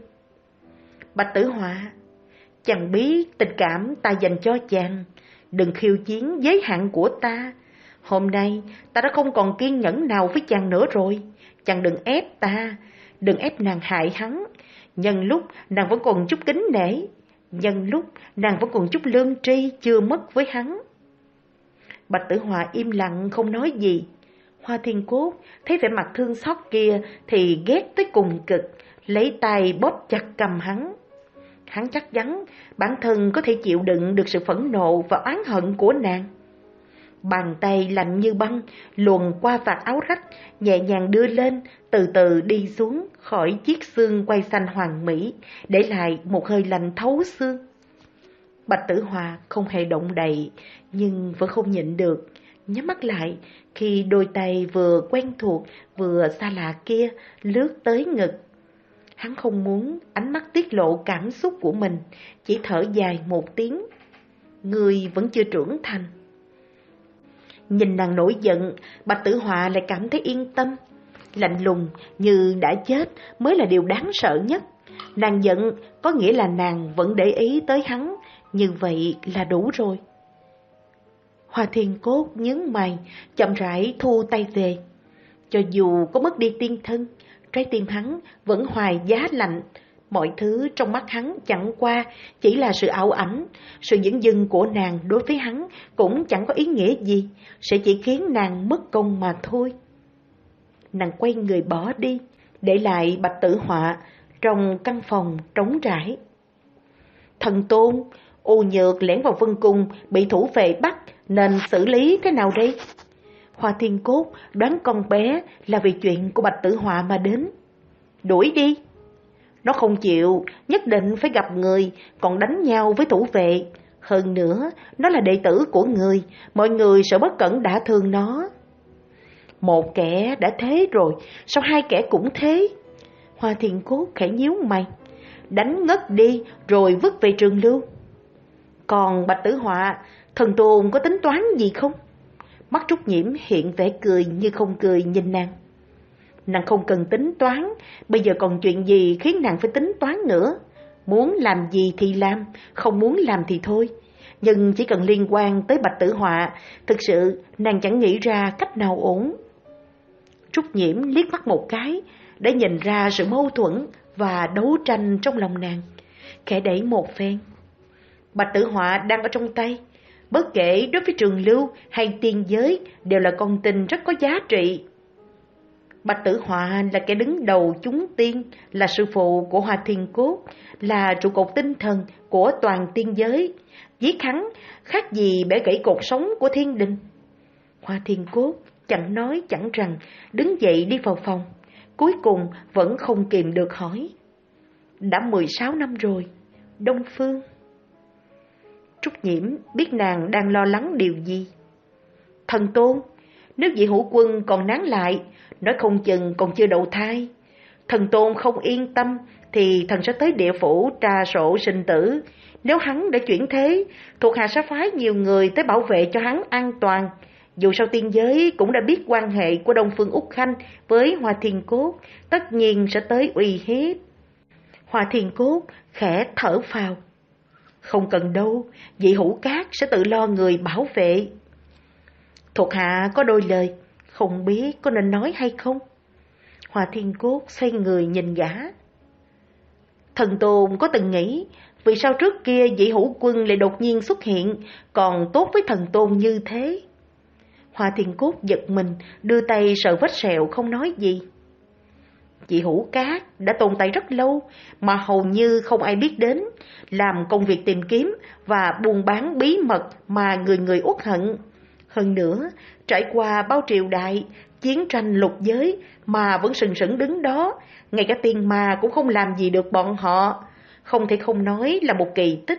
Bạch Tử Họa, chàng biết tình cảm ta dành cho chàng, đừng khiêu chiến giới hạn của ta. Hôm nay ta đã không còn kiên nhẫn nào với chàng nữa rồi. Chàng đừng ép ta, đừng ép nàng hại hắn. Nhân lúc nàng vẫn còn chút kính nể, nhân lúc nàng vẫn còn chút lương tri chưa mất với hắn. Bạch Tử Họa im lặng không nói gì. Hoa Thiên Cốt thấy vẻ mặt thương xót kia thì ghét tới cùng cực, lấy tay bóp chặt cầm hắn. Hắn chắc chắn bản thân có thể chịu đựng được sự phẫn nộ và oán hận của nàng. Bàn tay lạnh như băng luồn qua vạt áo rách, nhẹ nhàng đưa lên, từ từ đi xuống khỏi chiếc xương quai xanh hoàn mỹ, để lại một hơi lạnh thấu xương. Bạch Tử Họa không hề động đậy, nhưng vẫn không nhịn được, nhắm mắt lại khi đôi tay vừa quen thuộc vừa xa lạ kia lướt tới ngực. Hắn không muốn ánh mắt tiết lộ cảm xúc của mình, chỉ thở dài một tiếng. Người vẫn chưa trưởng thành. Nhìn nàng nổi giận, Bạch Tử Họa lại cảm thấy yên tâm. Lạnh lùng như đã chết mới là điều đáng sợ nhất. Nàng giận có nghĩa là nàng vẫn để ý tới hắn, như vậy là đủ rồi. Hoa Thiên Cốt nhướng mày, chậm rãi thu tay về. Cho dù có mất đi tiên thân, trái tim hắn vẫn hoài giá lạnh. Mọi thứ trong mắt hắn chẳng qua chỉ là sự ảo ảnh. Sự dửng dưng của nàng đối với hắn cũng chẳng có ý nghĩa gì, sẽ chỉ khiến nàng mất công mà thôi. Nàng quay người bỏ đi, để lại Bạch Tử Họa trong căn phòng trống trải. Thần Tôn, U Nhược lẻn vào Vân Cung bị thủ vệ bắt, nên xử lý thế nào đây? Hoa Thiên Cốt đoán con bé là vì chuyện của Bạch Tử Họa mà đến. Đuổi đi. Nó không chịu, nhất định phải gặp người, còn đánh nhau với thủ vệ. Hơn nữa, nó là đệ tử của người, mọi người sợ bất cẩn đã thương nó. Một kẻ đã thế rồi, sao hai kẻ cũng thế? Hoa Thiên Cốt khẽ nhíu mày. Đánh ngất đi rồi vứt về Trường Lưu. Còn Bạch Tử Họa, thần tôn có tính toán gì không? Mắt Trúc Nhiễm hiện vẻ cười như không cười nhìn nàng. Nàng không cần tính toán, bây giờ còn chuyện gì khiến nàng phải tính toán nữa. Muốn làm gì thì làm, không muốn làm thì thôi. Nhưng chỉ cần liên quan tới Bạch Tử Họa, thực sự nàng chẳng nghĩ ra cách nào ổn. Trúc Nhiễm liếc mắt một cái, để nhìn ra sự mâu thuẫn và đấu tranh trong lòng nàng, khẽ đẩy một phen. Bạch Tử Họa đang ở trong tay, bất kể đối với Trường Lưu hay tiên giới đều là con tin rất có giá trị. Bạch Tử Họa là kẻ đứng đầu chúng tiên, là sư phụ của Hoa Thiên Cốt, là trụ cột tinh thần của toàn tiên giới. Giết hắn khác gì bẻ gãy cột sống của thiên đình. Hoa Thiên Cốt chẳng nói chẳng rằng đứng dậy đi vào phòng, cuối cùng vẫn không kìm được hỏi. Đã mười sáu năm rồi, Đông Phương. Trúc Nhiễm biết nàng đang lo lắng điều gì. Thần tôn, nếu Dị Hữu Quân còn nán lại, nói không chừng còn chưa đậu thai. Thần tôn không yên tâm thì thần sẽ tới địa phủ tra sổ sinh tử. Nếu hắn đã chuyển thế, thuộc hạ sẽ phái nhiều người tới bảo vệ cho hắn an toàn. Dù sao tiên giới cũng đã biết quan hệ của Đông Phương Úc Khanh với Hoa Thiên Cốt, tất nhiên sẽ tới uy hiếp. Hoa Thiên Cốt khẽ thở phào. Không cần đâu, Dị Hữu Cát sẽ tự lo người bảo vệ. Thuộc hạ có đôi lời, không biết có nên nói hay không. Hoa Thiên Cốt xoay người nhìn gã. Thần tôn có từng nghĩ, vì sao trước kia Dị Hữu Quân lại đột nhiên xuất hiện, còn tốt với thần tôn như thế? Hoa Thiên Cốt giật mình, đưa tay sờ vết sẹo không nói gì. Dị Hữu Cát đã tồn tại rất lâu mà hầu như không ai biết đến, làm công việc tìm kiếm và buôn bán bí mật mà người người uất hận. Hơn nữa, trải qua bao triều đại, chiến tranh lục giới mà vẫn sừng sững đứng đó, ngay cả tiên ma cũng không làm gì được bọn họ, không thể không nói là một kỳ tích.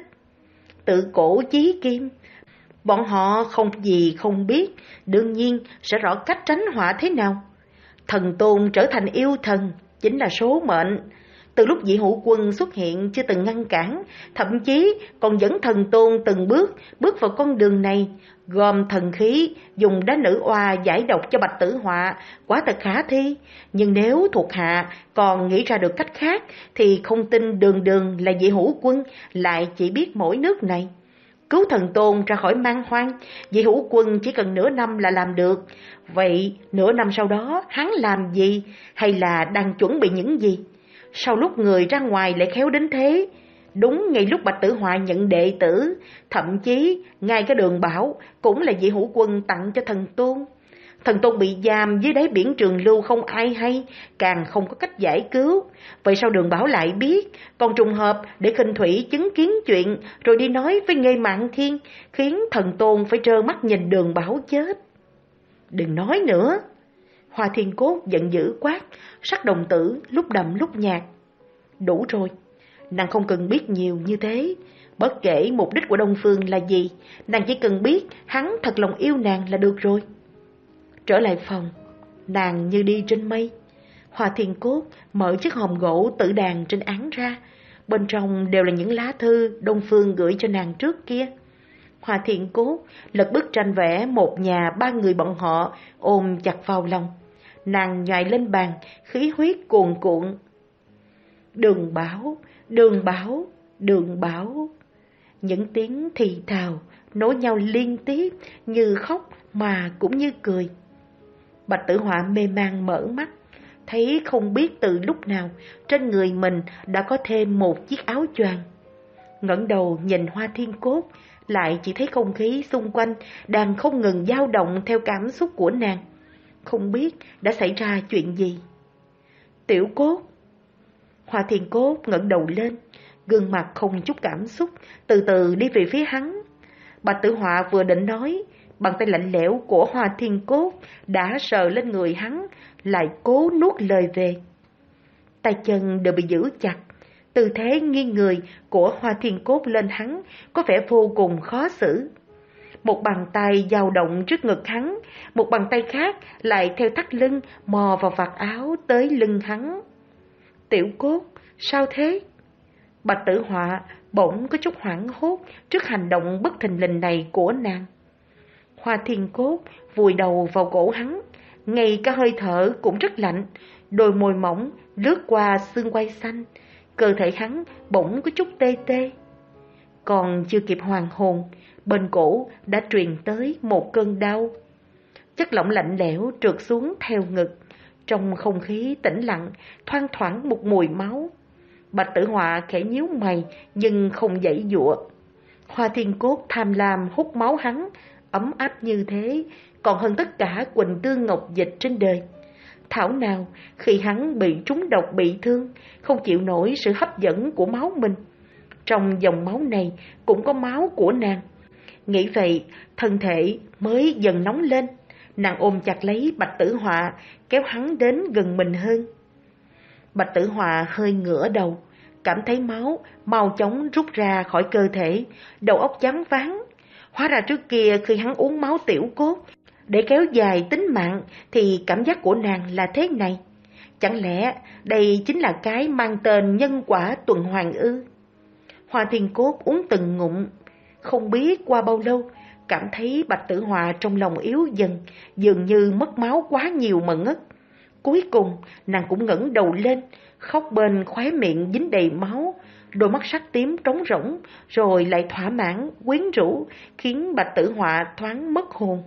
Tự cổ chí kim, bọn họ không gì không biết, đương nhiên sẽ rõ cách tránh họa thế nào. Thần tôn trở thành yêu thần chính là số mệnh. Từ lúc Dị Hữu Quân xuất hiện chưa từng ngăn cản, thậm chí còn dẫn thần tôn từng bước bước vào con đường này, gom thần khí, dùng đá nữ oa giải độc cho Bạch Tử Họa, quả thật khả thi. Nhưng nếu thuộc hạ còn nghĩ ra được cách khác, thì không tin đường đường là Dị Hữu Quân lại chỉ biết mỗi nước này. Cứu thần tôn ra khỏi man hoang, Dị Hữu Quân chỉ cần nửa năm là làm được. Vậy nửa năm sau đó hắn làm gì, hay là đang chuẩn bị những gì? Sau lúc người ra ngoài lại khéo đến thế. Đúng ngay lúc Bạch Tử Họa nhận đệ tử, thậm chí ngay cái Đường Bảo cũng là Dị Hữu Quân tặng cho thần tôn. Thần tôn bị giam dưới đáy biển Trường Lưu không ai hay, càng không có cách giải cứu. Vậy sao Đường Bảo lại biết, còn trùng hợp để Khinh Thủy chứng kiến chuyện rồi đi nói với Nghê Mạn Thiên, khiến thần tôn phải trơ mắt nhìn Đường Bảo chết. Đừng nói nữa. Hoa Thiên Cốt giận dữ quát, sắc đồng tử lúc đậm lúc nhạt. Đủ rồi, nàng không cần biết nhiều như thế. Bất kể mục đích của Đông Phương là gì, nàng chỉ cần biết hắn thật lòng yêu nàng là được rồi. Trở lại phòng, nàng như đi trên mây. Hoa Thiên Cốt mở chiếc hòm gỗ tử đàn trên án ra, bên trong đều là những lá thư Đông Phương gửi cho nàng trước kia. Hoa Thiên Cốt lật bức tranh vẽ một nhà ba người bọn họ ôm chặt vào lòng. Nàng nhoài lên bàn, khí huyết cuồn cuộn. Đường Bảo, Đường Bảo, Đường Bảo. Những tiếng thì thào nối nhau liên tiếp, như khóc mà cũng như cười. Bạch Tử Họa mê man mở mắt, thấy không biết từ lúc nào trên người mình đã có thêm một chiếc áo choàng. Ngẩng đầu nhìn Hoa Thiên Cốt, lại chỉ thấy không khí xung quanh đang không ngừng dao động theo cảm xúc của nàng. Không biết đã xảy ra chuyện gì. Tiểu Cốt. Hoa Thiên Cốt ngẩng đầu lên, gương mặt không chút cảm xúc, từ từ đi về phía hắn. Bạch Tử Họa vừa định nói, bàn tay lạnh lẽo của Hoa Thiên Cốt đã sờ lên người hắn, lại cố nuốt lời về. Tay chân đều bị giữ chặt, tư thế nghiêng người của Hoa Thiên Cốt lên hắn có vẻ vô cùng khó xử. Một bàn tay dao động trước ngực hắn, một bàn tay khác lại theo thắt lưng mò vào vạt áo tới lưng hắn. Tiểu Cốt, sao thế? Bạch Tử Họa bỗng có chút hoảng hốt trước hành động bất thình lình này của nàng. Hoa Thiên Cốt vùi đầu vào cổ hắn, ngay cả hơi thở cũng rất lạnh, đôi môi mỏng lướt qua xương quai xanh, cơ thể hắn bỗng có chút tê tê. Còn chưa kịp hoàn hồn, bên cổ đã truyền tới một cơn đau. Chất lỏng lạnh lẽo trượt xuống theo ngực, trong không khí tĩnh lặng thoang thoảng một mùi máu. Bạch Tử Họa khẽ nhíu mày nhưng không giãy giụa. Hoa Thiên Cốt tham lam hút máu hắn, ấm áp như thế còn hơn tất cả Quỳnh Tương Ngọc Dịch trên đời. Thảo nào khi hắn bị trúng độc bị thương, không chịu nổi sự hấp dẫn của máu mình. Trong dòng máu này cũng có máu của nàng. Nghĩ vậy, thân thể mới dần nóng lên. Nàng ôm chặt lấy Bạch Tử Họa, kéo hắn đến gần mình hơn. Bạch Tử Họa hơi ngửa đầu, cảm thấy máu mau chóng rút ra khỏi cơ thể, đầu óc choáng váng. Hóa ra trước kia khi hắn uống máu Tiểu Cốt để kéo dài tính mạng thì cảm giác của nàng là thế này. Chẳng lẽ đây chính là cái mang tên nhân quả tuần hoàn ư? Hoa Thiên Cốt uống từng ngụm, không biết qua bao lâu, cảm thấy Bạch Tử Họa trong lòng yếu dần, dường như mất máu quá nhiều mà ngất. Cuối cùng nàng cũng ngẩng đầu lên, khóc bên khóe miệng dính đầy máu, đôi mắt sắc tím trống rỗng, rồi lại thỏa mãn, quyến rũ, khiến Bạch Tử Họa thoáng mất hồn.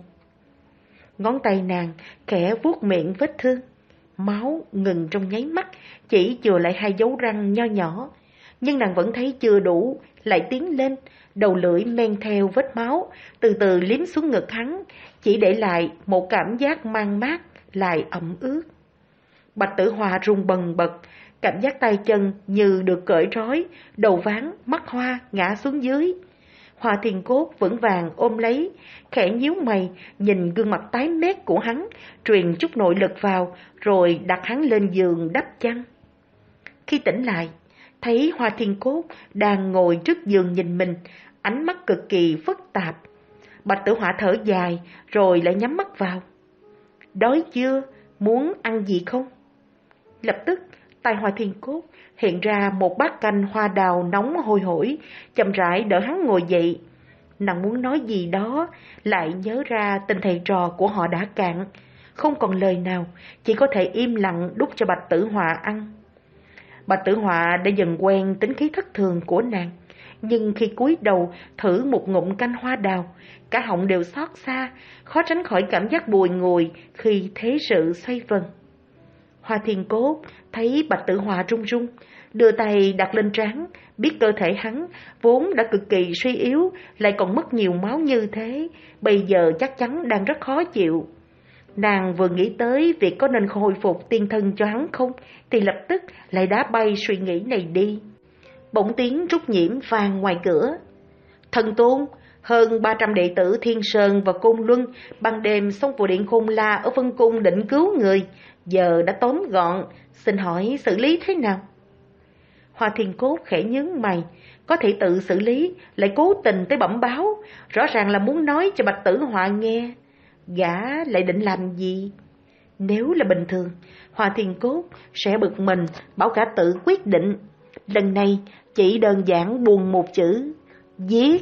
Ngón tay nàng khẽ vuốt miệng vết thương, máu ngừng trong nháy mắt, chỉ chừa lại hai dấu răng nho nhỏ. Nhưng nàng vẫn thấy chưa đủ, lại tiến lên, đầu lưỡi men theo vết máu, từ từ liếm xuống ngực hắn, chỉ để lại một cảm giác mang mát, lại ẩm ướt. Bạch Tử Họa run bần bật, cảm giác tay chân như được cởi trói, đầu ván, mắt hoa ngã xuống dưới. Hoa Thiên Cốt vững vàng ôm lấy, khẽ nhíu mày, nhìn gương mặt tái mét của hắn, truyền chút nội lực vào, rồi đặt hắn lên giường đắp chăn. Khi tỉnh lại, thấy Hoa Thiên Cốt đang ngồi trước giường nhìn mình, ánh mắt cực kỳ phức tạp. Bạch Tử Họa thở dài, rồi lại nhắm mắt vào. Đói chưa? Muốn ăn gì không? Lập tức, tay Hoa Thiên Cốt hiện ra một bát canh hoa đào nóng hôi hổi, chậm rãi đỡ hắn ngồi dậy. Nàng muốn nói gì đó, lại nhớ ra tình thầy trò của họ đã cạn, không còn lời nào, chỉ có thể im lặng đút cho Bạch Tử Họa ăn. Bạch Tử Họa đã dần quen tính khí thất thường của nàng, nhưng khi cúi đầu thử một ngụm canh hoa đào, cả họng đều xót xa, khó tránh khỏi cảm giác bùi ngùi khi thế sự xoay vần. Hoa Thiên Cốt thấy Bạch Tử Họa run run, đưa tay đặt lên trán, biết cơ thể hắn vốn đã cực kỳ suy yếu, lại còn mất nhiều máu như thế, bây giờ chắc chắn đang rất khó chịu. Nàng vừa nghĩ tới việc có nên hồi phục tiên thân cho hắn không, thì lập tức lại đá bay suy nghĩ này đi. Bỗng tiếng rút nhiễm vang ngoài cửa. Thần Tôn, hơn ba trăm đệ tử Thiên Sơn và Côn Luân ban đêm xông vào điện Khôn La ở Vân Cung định cứu người, giờ đã tóm gọn, xin hỏi xử lý thế nào? Hoa Thiên Cốt khẽ nhướng mày, có thể tự xử lý, lại cố tình tới bẩm báo, rõ ràng là muốn nói cho Bạch Tử Họa nghe. Gã lại định làm gì? Nếu là bình thường, Hoa Thiên Cốt sẽ bực mình, bảo gã tự quyết định. Lần này chỉ đơn giản buông một chữ, giết.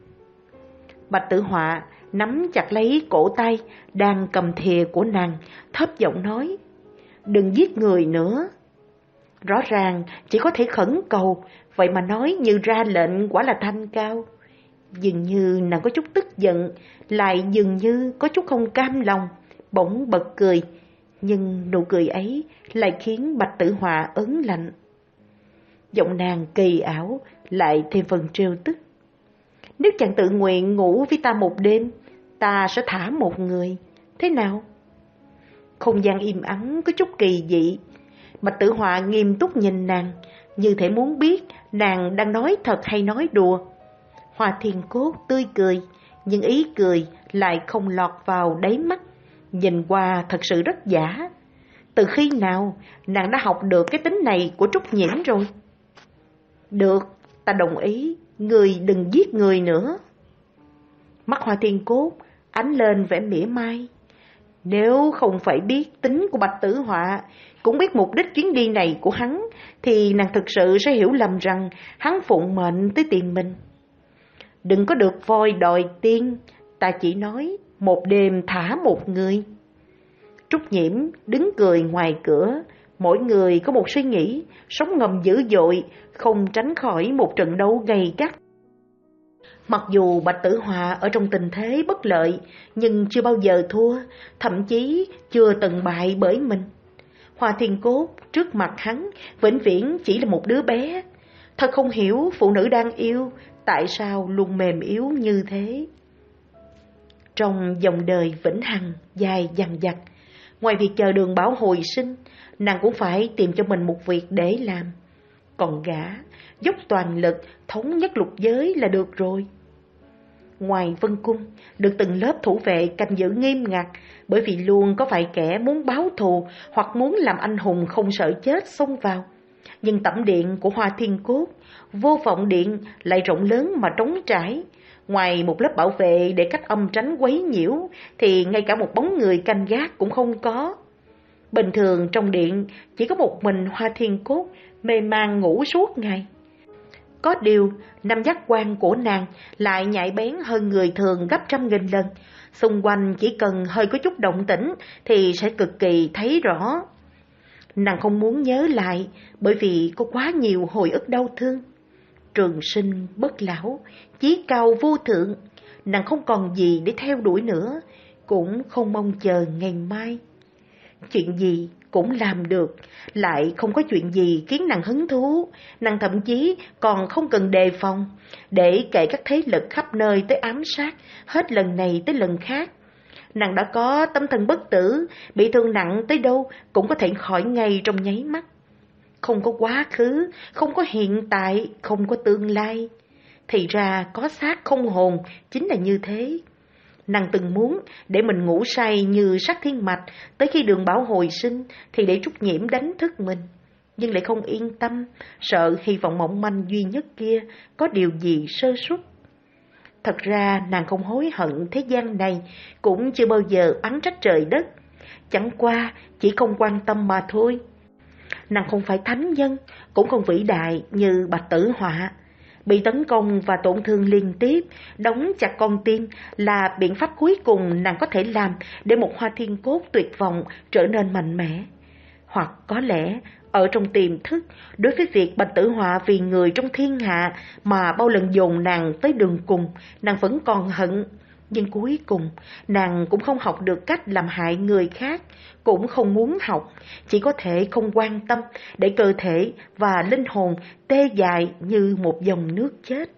Bạch Tử Họa nắm chặt lấy cổ tay đang cầm thìa của nàng, thấp giọng nói, đừng giết người nữa. Rõ ràng chỉ có thể khẩn cầu, vậy mà nói như ra lệnh quả là thanh cao. Dường như nàng có chút tức giận, lại dường như có chút không cam lòng, bỗng bật cười, nhưng nụ cười ấy lại khiến Bạch Tử Họa ớn lạnh. Giọng nàng kỳ ảo, lại thêm phần trêu tức. Nếu chàng tự nguyện ngủ với ta một đêm, ta sẽ thả một người, thế nào? Không gian im ắng có chút kỳ dị. Bạch Tử Họa nghiêm túc nhìn nàng, như thể muốn biết nàng đang nói thật hay nói đùa. Hoa Thiên Cốt tươi cười, nhưng ý cười lại không lọt vào đáy mắt, nhìn qua thật sự rất giả. Từ khi nào nàng đã học được cái tính này của Trúc Nhiễm rồi? Được, ta đồng ý, người đừng giết người nữa. Mắt Hoa Thiên Cốt ánh lên vẻ mỉa mai. Nếu không phải biết tính của Bạch Tử Họa, cũng biết mục đích chuyến đi này của hắn, thì nàng thực sự sẽ hiểu lầm rằng hắn phụng mệnh tới tìm mình. Đừng có được voi đòi tiên, ta chỉ nói một đêm thả một người. Trúc Nhiễm đứng cười ngoài cửa, mỗi người có một suy nghĩ, sống ngầm dữ dội, không tránh khỏi một trận đấu gay gắt. Mặc dù Bạch Tử Họa ở trong tình thế bất lợi, nhưng chưa bao giờ thua, thậm chí chưa từng bại bởi mình. Hoa Thiên Cốt trước mặt hắn vĩnh viễn chỉ là một đứa bé. Thật không hiểu phụ nữ đang yêu tại sao luôn mềm yếu như thế. Trong dòng đời vĩnh hằng dài dằng dặc, ngoài việc chờ Đường Bảo hồi sinh, nàng cũng phải tìm cho mình một việc để làm. Còn gã dốc toàn lực thống nhất lục giới là được rồi. Ngoài Vân Cung, được từng lớp thủ vệ canh giữ nghiêm ngặt, bởi vì luôn có vài kẻ muốn báo thù hoặc muốn làm anh hùng không sợ chết xông vào. Nhưng tẩm điện của Hoa Thiên Cốt, Vô Vọng Điện lại rộng lớn mà trống trải. Ngoài một lớp bảo vệ để cách âm tránh quấy nhiễu, thì ngay cả một bóng người canh gác cũng không có. Bình thường trong điện chỉ có một mình Hoa Thiên Cốt mê man ngủ suốt ngày. Có điều, năm giác quan của nàng lại nhạy bén hơn người thường gấp trăm nghìn lần. Xung quanh chỉ cần hơi có chút động tĩnh thì sẽ cực kỳ thấy rõ. Nàng không muốn nhớ lại bởi vì có quá nhiều hồi ức đau thương. Trường sinh bất lão, chí cao vô thượng, nàng không còn gì để theo đuổi nữa, cũng không mong chờ ngày mai. Chuyện gì cũng làm được, lại không có chuyện gì khiến nàng hứng thú. Nàng thậm chí còn không cần đề phòng, để kệ các thế lực khắp nơi tới ám sát, hết lần này tới lần khác. Nàng đã có tâm thần bất tử, bị thương nặng tới đâu cũng có thể khỏi ngay trong nháy mắt. Không có quá khứ, không có hiện tại, không có tương lai. Thì ra có xác không hồn chính là như thế. Nàng từng muốn để mình ngủ say như sát thiên mạch, tới khi Đường Bảo hồi sinh thì để Trúc Nhiễm đánh thức mình. Nhưng lại không yên tâm, sợ hy vọng mỏng manh duy nhất kia có điều gì sơ suất. Thật ra nàng không hối hận thế gian này, cũng chưa bao giờ oán trách trời đất. Chẳng qua chỉ không quan tâm mà thôi. Nàng không phải thánh nhân, cũng không vĩ đại như Bạch Tử Họa. Bị tấn công và tổn thương liên tiếp, đóng chặt con tim là biện pháp cuối cùng nàng có thể làm để một Hoa Thiên Cốt tuyệt vọng trở nên mạnh mẽ. Hoặc có lẽ, ở trong tiềm thức, đối với việc Bạch Tử Họa vì người trong thiên hạ mà bao lần dồn nàng tới đường cùng, nàng vẫn còn hận. Nhưng cuối cùng, nàng cũng không học được cách làm hại người khác, cũng không muốn học, chỉ có thể không quan tâm để cơ thể và linh hồn tê dại như một dòng nước chết.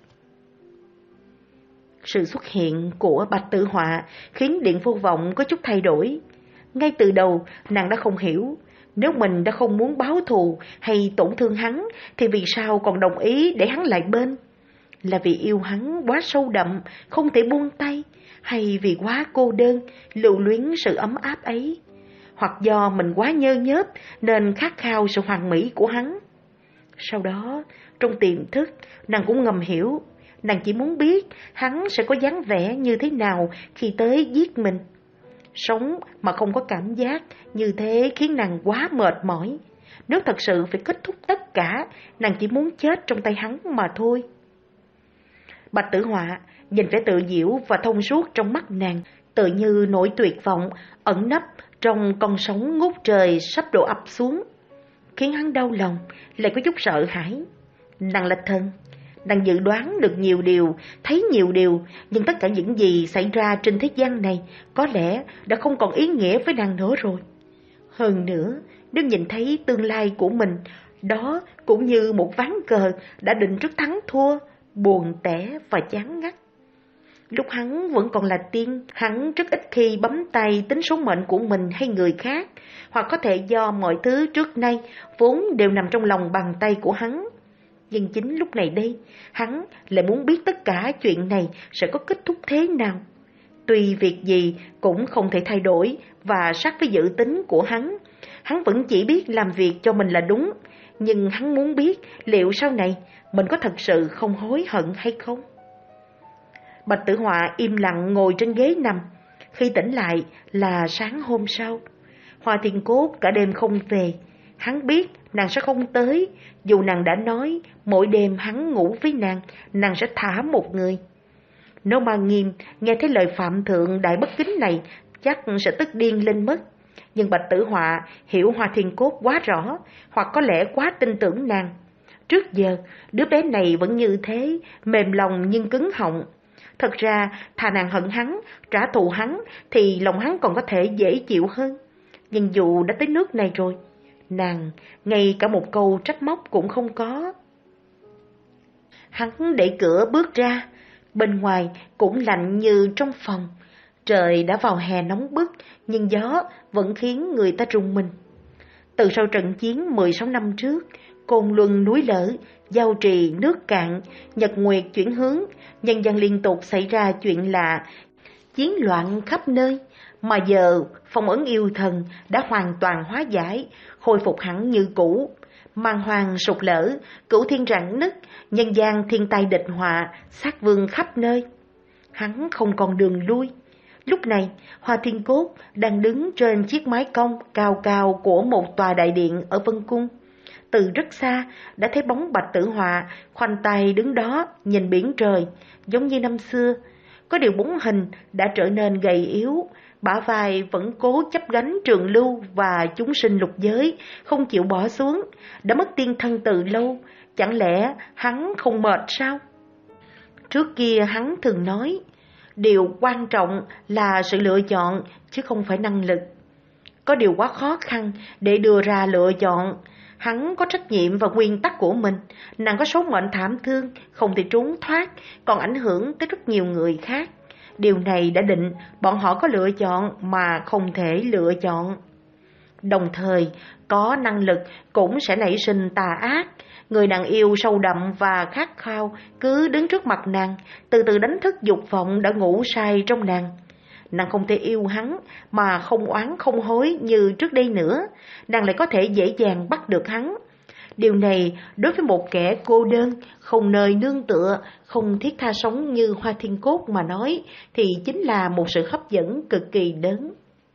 Sự xuất hiện của Bạch Tử Họa khiến Điện Vô Vọng có chút thay đổi. Ngay từ đầu, nàng đã không hiểu, nếu mình đã không muốn báo thù hay tổn thương hắn, thì vì sao còn đồng ý để hắn lại bên? Là vì yêu hắn quá sâu đậm, không thể buông tay, hay vì quá cô đơn, lưu luyến sự ấm áp ấy? Hoặc do mình quá nhơ nhớp nên khát khao sự hoàn mỹ của hắn? Sau đó, trong tiềm thức, nàng cũng ngầm hiểu, nàng chỉ muốn biết hắn sẽ có dáng vẻ như thế nào khi tới giết mình. Sống mà không có cảm giác như thế khiến nàng quá mệt mỏi. Nếu thật sự phải kết thúc tất cả, nàng chỉ muốn chết trong tay hắn mà thôi. Bạch Tử Họa nhìn vẻ tự diễu và thông suốt trong mắt nàng, tự như nỗi tuyệt vọng ẩn nấp trong con sóng ngút trời sắp đổ ập xuống, khiến hắn đau lòng, lại có chút sợ hãi. Nàng là thần, nàng dự đoán được nhiều điều, thấy nhiều điều, nhưng tất cả những gì xảy ra trên thế gian này có lẽ đã không còn ý nghĩa với nàng nữa rồi. Hơn nữa, nếu nhìn thấy tương lai của mình, đó cũng như một ván cờ đã định trước thắng thua, buồn tẻ và chán ngắt. Lúc hắn vẫn còn là tiên, hắn rất ít khi bấm tay tính số mệnh của mình hay người khác, hoặc có thể do mọi thứ trước nay vốn đều nằm trong lòng bàn tay của hắn. Nhưng chính lúc này đây, hắn lại muốn biết tất cả chuyện này sẽ có kết thúc thế nào. Tuy việc gì cũng không thể thay đổi và sát với dự tính của hắn, hắn vẫn chỉ biết làm việc cho mình là đúng, nhưng hắn muốn biết liệu sau này mình có thật sự không hối hận hay không. Bạch Tử Họa im lặng ngồi trên ghế nằm, Khi tỉnh lại là sáng hôm sau. Hoa Thiên Cốt cả đêm không về. Hắn biết nàng sẽ không tới, dù nàng đã nói mỗi đêm hắn ngủ với nàng, nàng sẽ thả một người. Nếu mà Nghiêm nghe thấy lời phạm thượng đại bất kính này, chắc sẽ tức điên lên mất. Nhưng Bạch Tử Họa hiểu Hoa Thiên Cốt quá rõ, hoặc có lẽ quá tin tưởng nàng. Trước giờ, đứa bé này vẫn như thế, mềm lòng nhưng cứng họng. Thật ra, thà nàng hận hắn, trả thù hắn, thì lòng hắn còn có thể dễ chịu hơn. Nhưng dù đã tới nước này rồi, nàng ngay cả một câu trách móc cũng không có. Hắn đẩy cửa bước ra, bên ngoài cũng lạnh như trong phòng. Trời đã vào hè nóng bức, nhưng gió vẫn khiến người ta rùng mình. Từ sau trận chiến mười sáu năm trước, Côn Luân núi lở, Giao Trì nước cạn, Nhật Nguyệt chuyển hướng, nhân dân liên tục xảy ra chuyện lạ, chiến loạn khắp nơi. Mà giờ phong ấn yêu thần đã hoàn toàn hóa giải, khôi phục hẳn như cũ. Man hoang sụt lở, cửu thiên rạn nứt, nhân gian thiên tai địch họa, sát vương khắp nơi. Hắn không còn đường lui. Lúc này, Hoa Thiên Cốt đang đứng trên chiếc mái cong cao cao của một tòa đại điện ở Vân Cung. Từ rất xa đã thấy bóng Bạch Tử Họa khoanh tay đứng đó nhìn biển trời, giống như năm xưa. Có điều bóng hình đã trở nên gầy yếu, bả vai vẫn cố chấp gánh trường lưu và chúng sinh lục giới, không chịu bỏ xuống, đã mất tiên thân từ lâu. Chẳng lẽ hắn không mệt sao? Trước kia hắn thường nói, điều quan trọng là sự lựa chọn chứ không phải năng lực. Có điều quá khó khăn để đưa ra lựa chọn. Hắn có trách nhiệm và nguyên tắc của mình. Nàng có số mệnh thảm thương, không thể trốn thoát, còn ảnh hưởng tới rất nhiều người khác. Điều này đã định bọn họ có lựa chọn mà không thể lựa chọn. Đồng thời, có năng lực cũng sẽ nảy sinh tà ác. Người nàng yêu sâu đậm và khát khao cứ đứng trước mặt nàng, từ từ đánh thức dục vọng đã ngủ say trong nàng. Nàng không thể yêu hắn mà không oán không hối như trước đây nữa. Nàng lại có thể dễ dàng bắt được hắn. Điều này đối với một kẻ cô đơn, không nơi nương tựa, không thiết tha sống như Hoa Thiên Cốt mà nói, thì chính là một sự hấp dẫn cực kỳ lớn.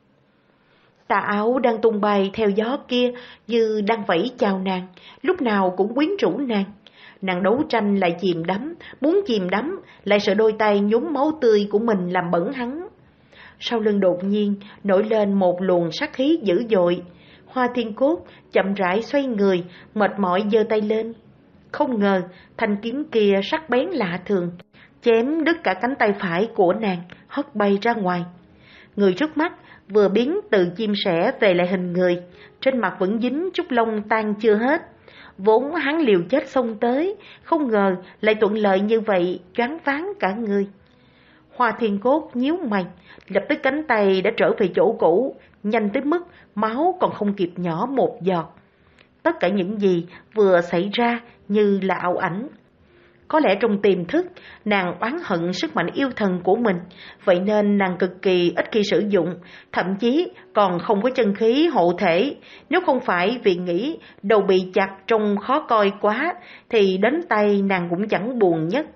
Tà áo đang tung bay theo gió kia như đang vẫy chào nàng, lúc nào cũng quyến rũ nàng. Nàng đấu tranh lại chìm đắm, muốn chìm đắm, lại sợ đôi tay nhúng máu tươi của mình làm bẩn hắn. Sau lưng đột nhiên nổi lên một luồng sát khí dữ dội. Hoa Thiên Cốt chậm rãi xoay người, mệt mỏi giơ tay lên. Không ngờ thanh kiếm kia sắc bén lạ thường, chém đứt cả cánh tay phải của nàng, hất bay ra ngoài. Người trước mắt vừa biến từ chim sẻ về lại hình người, trên mặt vẫn dính chút lông tan chưa hết. Vốn hắn liều chết xông tới, không ngờ lại thuận lợi như vậy, choáng váng cả người. Hoa Thiên Cốt nhíu mày, lập tức cánh tay đã trở về chỗ cũ, nhanh tới mức máu còn không kịp nhỏ một giọt. Tất cả những gì vừa xảy ra như là ảo ảnh. Có lẽ trong tiềm thức, nàng oán hận sức mạnh yêu thần của mình, vậy nên nàng cực kỳ ít khi sử dụng, thậm chí còn không có chân khí hộ thể. Nếu không phải vì nghĩ đầu bị chặt trông khó coi quá, thì đến tay nàng cũng chẳng buồn nhất.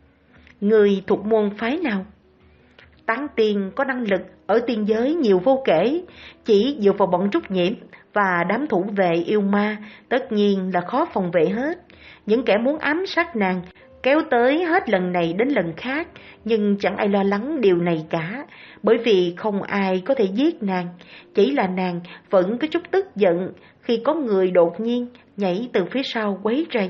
Người thuộc môn phái nào? Tán tiên có năng lực ở tiên giới nhiều vô kể, chỉ dựa vào bọn trúc nhiễm và đám thủ vệ yêu ma, tất nhiên là khó phòng vệ hết. Những kẻ muốn ám sát nàng kéo tới hết lần này đến lần khác, nhưng chẳng ai lo lắng điều này cả, bởi vì không ai có thể giết nàng, chỉ là nàng vẫn có chút tức giận khi có người đột nhiên nhảy từ phía sau quấy rầy.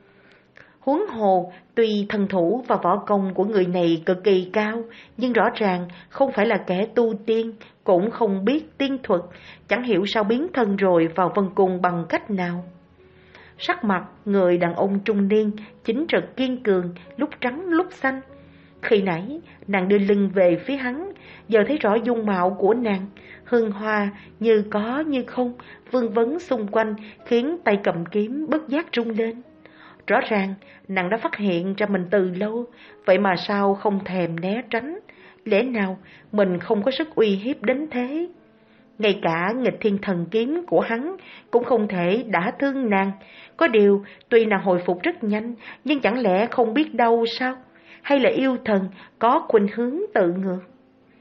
Huống hồ, tuy thân thủ và võ công của người này cực kỳ cao, nhưng rõ ràng không phải là kẻ tu tiên, cũng không biết tiên thuật, chẳng hiểu sao biến thân rồi vào Vân Cung bằng cách nào. Sắc mặt người đàn ông trung niên chính trực kiên cường, lúc trắng lúc xanh. Khi nãy nàng đưa lưng về phía hắn, giờ thấy rõ dung mạo của nàng, hương hoa như có như không, vương vấn xung quanh khiến tay cầm kiếm bất giác rung lên. Rõ ràng nàng đã phát hiện ra mình từ lâu, vậy mà sao không thèm né tránh? Lẽ nào mình không có sức uy hiếp đến thế? Ngay cả nghịch thiên thần kiếm của hắn cũng không thể đả thương nàng. Có điều tuy nàng hồi phục rất nhanh, nhưng chẳng lẽ không biết đâu sao? Hay là yêu thần có khuynh hướng tự ngược?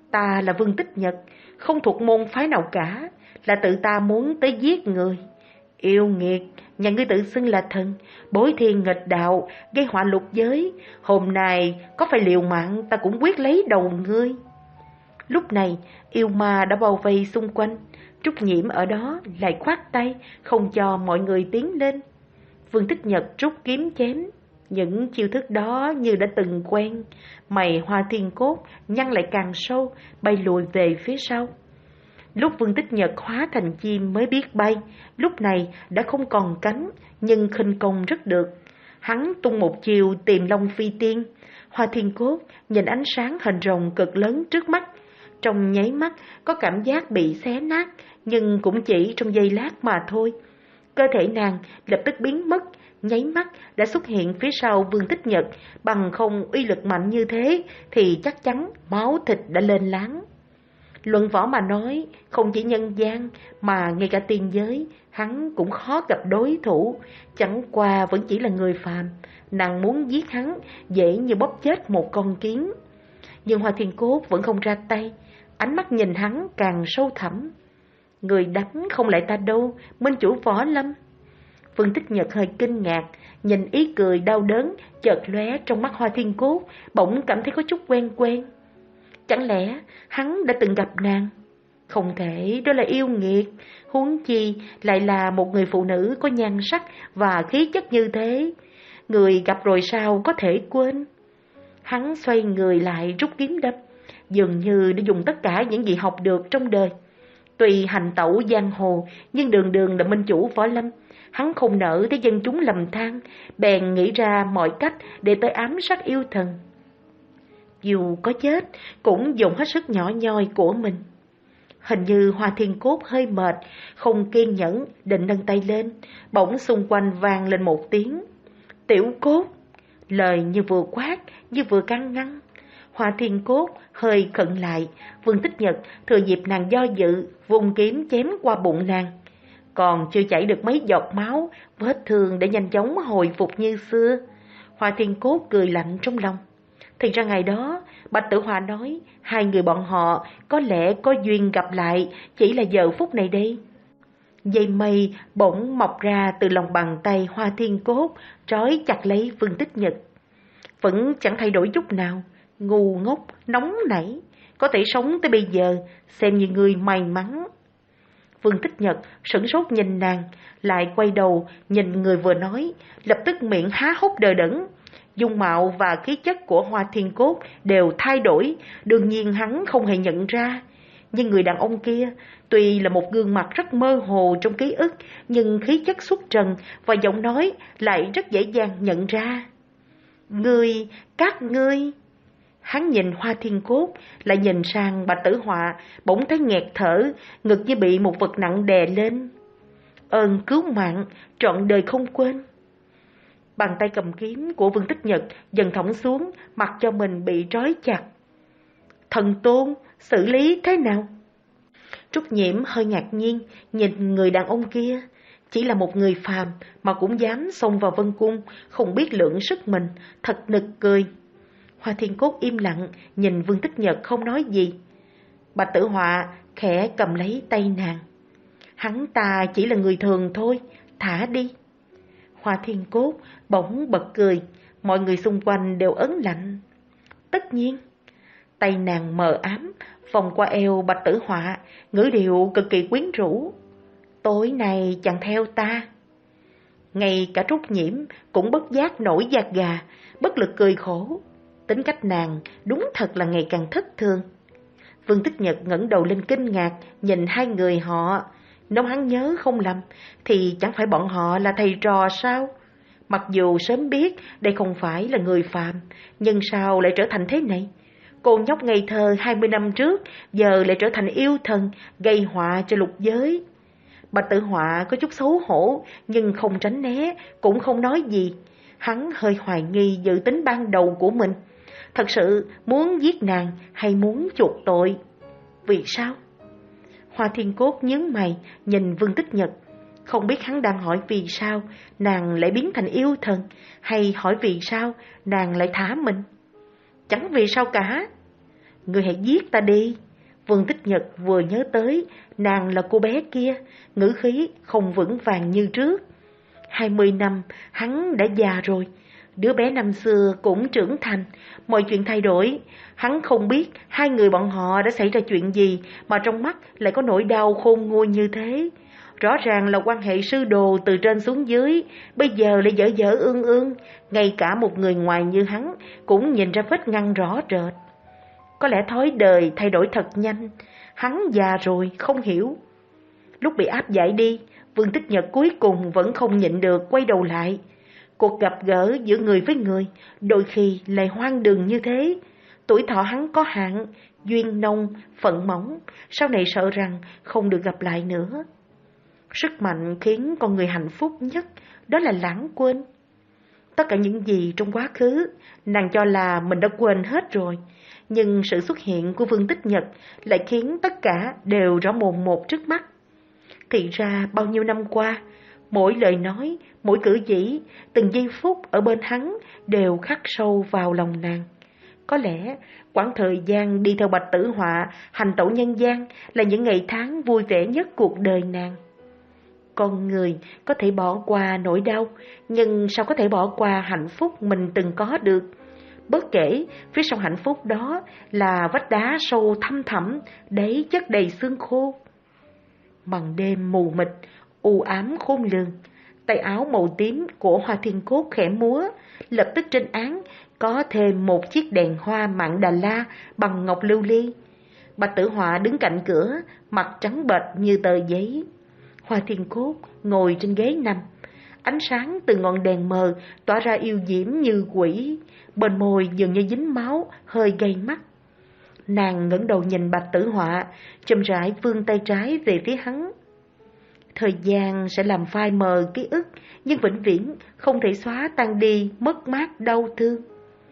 Ta là Vương Tích Nhật, không thuộc môn phái nào cả, là tự ta muốn tới giết người. Yêu nghiệt, nhà ngươi tự xưng là thần, bối thiên nghịch đạo, gây họa lục giới. Hôm nay có phải liều mạng ta cũng quyết lấy đầu ngươi. Lúc này yêu ma đã bao vây xung quanh. Trúc Nhiễm ở đó lại khoát tay, không cho mọi người tiến lên. Vương Tích Nhật rút kiếm chém. Những chiêu thức đó như đã từng quen. Mày Hoa Thiên Cốt nhăn lại càng sâu, bay lùi về phía sau. Lúc Vương Tích Nhật hóa thành chim mới biết bay, lúc này đã không còn cánh, nhưng khinh công rất được. Hắn tung một chiều tìm long phi tiên. Hoa Thiên Cốt nhìn ánh sáng hình rồng cực lớn trước mắt. Trong nháy mắt có cảm giác bị xé nát, nhưng cũng chỉ trong giây lát mà thôi. Cơ thể nàng lập tức biến mất, nháy mắt đã xuất hiện phía sau Vương Tích Nhật. Bằng không uy lực mạnh như thế thì chắc chắn máu thịt đã lên láng. Luận võ mà nói, không chỉ nhân gian mà ngay cả tiên giới, hắn cũng khó gặp đối thủ. Chẳng qua vẫn chỉ là người phàm, nàng muốn giết hắn dễ như bóp chết một con kiến. Nhưng Hoa Thiên Cốt vẫn không ra tay, ánh mắt nhìn hắn càng sâu thẳm. Người đánh không lại ta đâu, minh chủ võ lâm. Vương Tích Nhật hơi kinh ngạc, nhìn ý cười đau đớn chợt lóe trong mắt Hoa Thiên Cốt, bỗng cảm thấy có chút quen quen. Chẳng lẽ hắn đã từng gặp nàng? Không thể, đó là yêu nghiệt, huống chi lại là một người phụ nữ có nhan sắc và khí chất như thế. Người gặp rồi sao có thể quên? Hắn xoay người lại rút kiếm đâm, dường như đã dùng tất cả những gì học được trong đời. Tuy hành tẩu giang hồ, nhưng đường đường là minh chủ võ lâm. Hắn không nỡ thấy dân chúng lầm than, bèn nghĩ ra mọi cách để tới ám sát yêu thần. Dù có chết, cũng dùng hết sức nhỏ nhoi của mình. Hình như Hoa Thiên Cốt hơi mệt, không kiên nhẫn, định nâng tay lên. Bỗng xung quanh vang lên một tiếng. Tiểu Cốt! Lời như vừa quát, như vừa can ngăn. Hoa Thiên Cốt hơi khựng lại. Vương Tích Nhật thừa dịp nàng do dự, vùng kiếm chém qua bụng nàng. Còn chưa chảy được mấy giọt máu, vết thương đã nhanh chóng hồi phục như xưa. Hoa Thiên Cốt cười lạnh trong lòng. Thì ra ngày đó, Bạch Tử Hòa nói, hai người bọn họ có lẽ có duyên gặp lại, chỉ là giờ phút này đây. Dây mây bỗng mọc ra từ lòng bàn tay Hoa Thiên Cốt, trói chặt lấy Vương Tích Nhật. Vẫn chẳng thay đổi chút nào, ngu ngốc, nóng nảy, có thể sống tới bây giờ, xem như người may mắn. Vương Tích Nhật sửng sốt nhìn nàng, lại quay đầu nhìn người vừa nói, lập tức miệng há hốc đờ đẫn. Dung mạo và khí chất của Hoa Thiên Cốt đều thay đổi, đương nhiên hắn không hề nhận ra. Nhưng người đàn ông kia, tuy là một gương mặt rất mơ hồ trong ký ức, nhưng khí chất xuất trần và giọng nói lại rất dễ dàng nhận ra. Ngươi, các ngươi... Hắn nhìn Hoa Thiên Cốt, lại nhìn sang Bạch Tử Họa, bỗng thấy nghẹt thở, ngực như bị một vật nặng đè lên. Ơn cứu mạng, trọn đời không quên. Bàn tay cầm kiếm của Vương Tích Nhật dần thõng xuống, mặc cho mình bị trói chặt. Thần Tôn, xử lý thế nào? Trúc Nhiễm hơi ngạc nhiên, nhìn người đàn ông kia. Chỉ là một người phàm mà cũng dám xông vào Vân Cung, không biết lượng sức mình, thật nực cười. Hoa Thiên Cốt im lặng, nhìn Vương Tích Nhật không nói gì. Bạch Tử Họa khẽ cầm lấy tay nàng. Hắn ta chỉ là người thường thôi, thả đi. Hoa Thiên Cốt bỗng bật cười, mọi người xung quanh đều ớn lạnh. Tất nhiên. Tay nàng mờ ám, vòng qua eo Bạch Tử Họa, ngữ điệu cực kỳ quyến rũ. Tối nay chẳng theo ta. Ngay cả Trúc Nhiễm cũng bất giác nổi da gà, bất lực cười khổ. Tính cách nàng đúng thật là ngày càng thất thường. Vương Tích Nhật ngẩng đầu lên kinh ngạc, nhìn hai người họ. Nếu hắn nhớ không lầm, thì chẳng phải bọn họ là thầy trò sao? Mặc dù sớm biết đây không phải là người phàm, nhưng sao lại trở thành thế này? Cô nhóc ngây thơ hai mươi năm trước, giờ lại trở thành yêu thần, gây họa cho lục giới. Bạch Tử Họa có chút xấu hổ, nhưng không tránh né, cũng không nói gì. Hắn hơi hoài nghi dự tính ban đầu của mình. Thật sự muốn giết nàng hay muốn chuộc tội? Vì sao? Hoa Thiên Cốt nhướng mày nhìn Vương Tích Nhật. Không biết hắn đang hỏi vì sao nàng lại biến thành yêu thần, hay hỏi vì sao nàng lại thả mình. Chẳng vì sao cả. Ngươi hãy giết ta đi. Vương Tích Nhật vừa nhớ tới nàng là cô bé kia, ngữ khí không vững vàng như trước. Hai mươi năm, hắn đã già rồi. Đứa bé năm xưa cũng trưởng thành, mọi chuyện thay đổi. Hắn không biết hai người bọn họ đã xảy ra chuyện gì mà trong mắt lại có nỗi đau khôn nguôi như thế. Rõ ràng là quan hệ sư đồ từ trên xuống dưới, bây giờ lại dở dở ương ương. Ngay cả một người ngoài như hắn cũng nhìn ra vết ngăn rõ rệt. Có lẽ thói đời thay đổi thật nhanh, hắn già rồi không hiểu. Lúc bị áp giải đi, Vương Tích Nhật cuối cùng vẫn không nhịn được quay đầu lại. Cuộc gặp gỡ giữa người với người đôi khi lại hoang đường như thế. Tuổi thọ hắn có hạn, duyên nông, phận mỏng, sau này sợ rằng không được gặp lại nữa. Sức mạnh khiến con người hạnh phúc nhất đó là lãng quên. Tất cả những gì trong quá khứ, nàng cho là mình đã quên hết rồi. Nhưng sự xuất hiện của Vương Tích Nhật lại khiến tất cả đều rõ mồn một trước mắt. Thì ra bao nhiêu năm qua, mỗi lời nói, mỗi cử chỉ, từng giây phút ở bên hắn đều khắc sâu vào lòng nàng. Có lẽ quãng thời gian đi theo Bạch Tử Họa hành tẩu nhân gian là những ngày tháng vui vẻ nhất cuộc đời nàng. Con người có thể bỏ qua nỗi đau, nhưng sao có thể bỏ qua hạnh phúc mình từng có được? Bất kể phía sau hạnh phúc đó là vách đá sâu thăm thẳm, đáy chất đầy xương khô. Màn đêm mù mịt, u ám khôn lường, tay áo màu tím của Hoa Thiên Cốt khẽ múa, lập tức trên án có thêm một chiếc đèn hoa mạn Đà La bằng ngọc lưu ly. Bạch Tử Họa đứng cạnh cửa, mặt trắng bệch như tờ giấy. Hoa Thiên Cốt ngồi trên ghế nằm, ánh sáng từ ngọn đèn mờ tỏa ra yêu diễm như quỷ, bên môi dường như dính máu, hơi gây mắt. Nàng ngẩng đầu nhìn Bạch Tử Họa, chậm rãi vươn tay trái về phía hắn. Thời gian sẽ làm phai mờ ký ức, nhưng vĩnh viễn không thể xóa tan đi mất mát đau thương.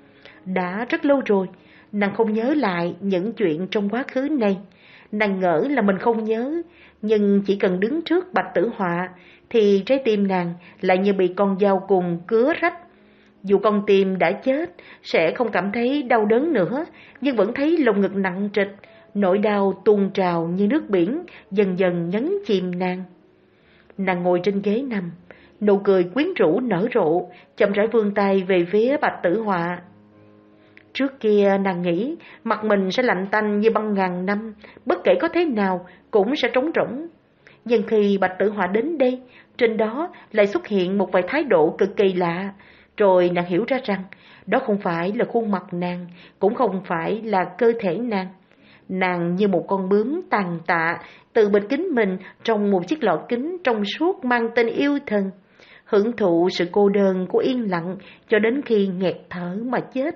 Đã rất lâu rồi, nàng không nhớ lại những chuyện trong quá khứ này. Nàng ngỡ là mình không nhớ, nhưng chỉ cần đứng trước Bạch Tử Họa thì trái tim nàng lại như bị con dao cùng cứa rách. Dù con tim đã chết sẽ không cảm thấy đau đớn nữa, nhưng vẫn thấy lồng ngực nặng trịch, nỗi đau tuôn trào như nước biển dần dần nhấn chìm nàng. Nàng ngồi trên ghế nằm, nụ cười quyến rũ nở rộ, chậm rãi vươn tay về phía Bạch Tử Họa. Trước kia nàng nghĩ mặt mình sẽ lạnh tanh như băng ngàn năm, bất kể có thế nào cũng sẽ trống rỗng. Nhưng khi Bạch Tử Họa đến đây, trên đó lại xuất hiện một vài thái độ cực kỳ lạ. Rồi nàng hiểu ra rằng đó không phải là khuôn mặt nàng, cũng không phải là cơ thể nàng. Nàng như một con bướm tàn tạ, tự bịt kín mình trong một chiếc lọ kính trong suốt mang tên yêu thần, hưởng thụ sự cô đơn của yên lặng cho đến khi nghẹt thở mà chết.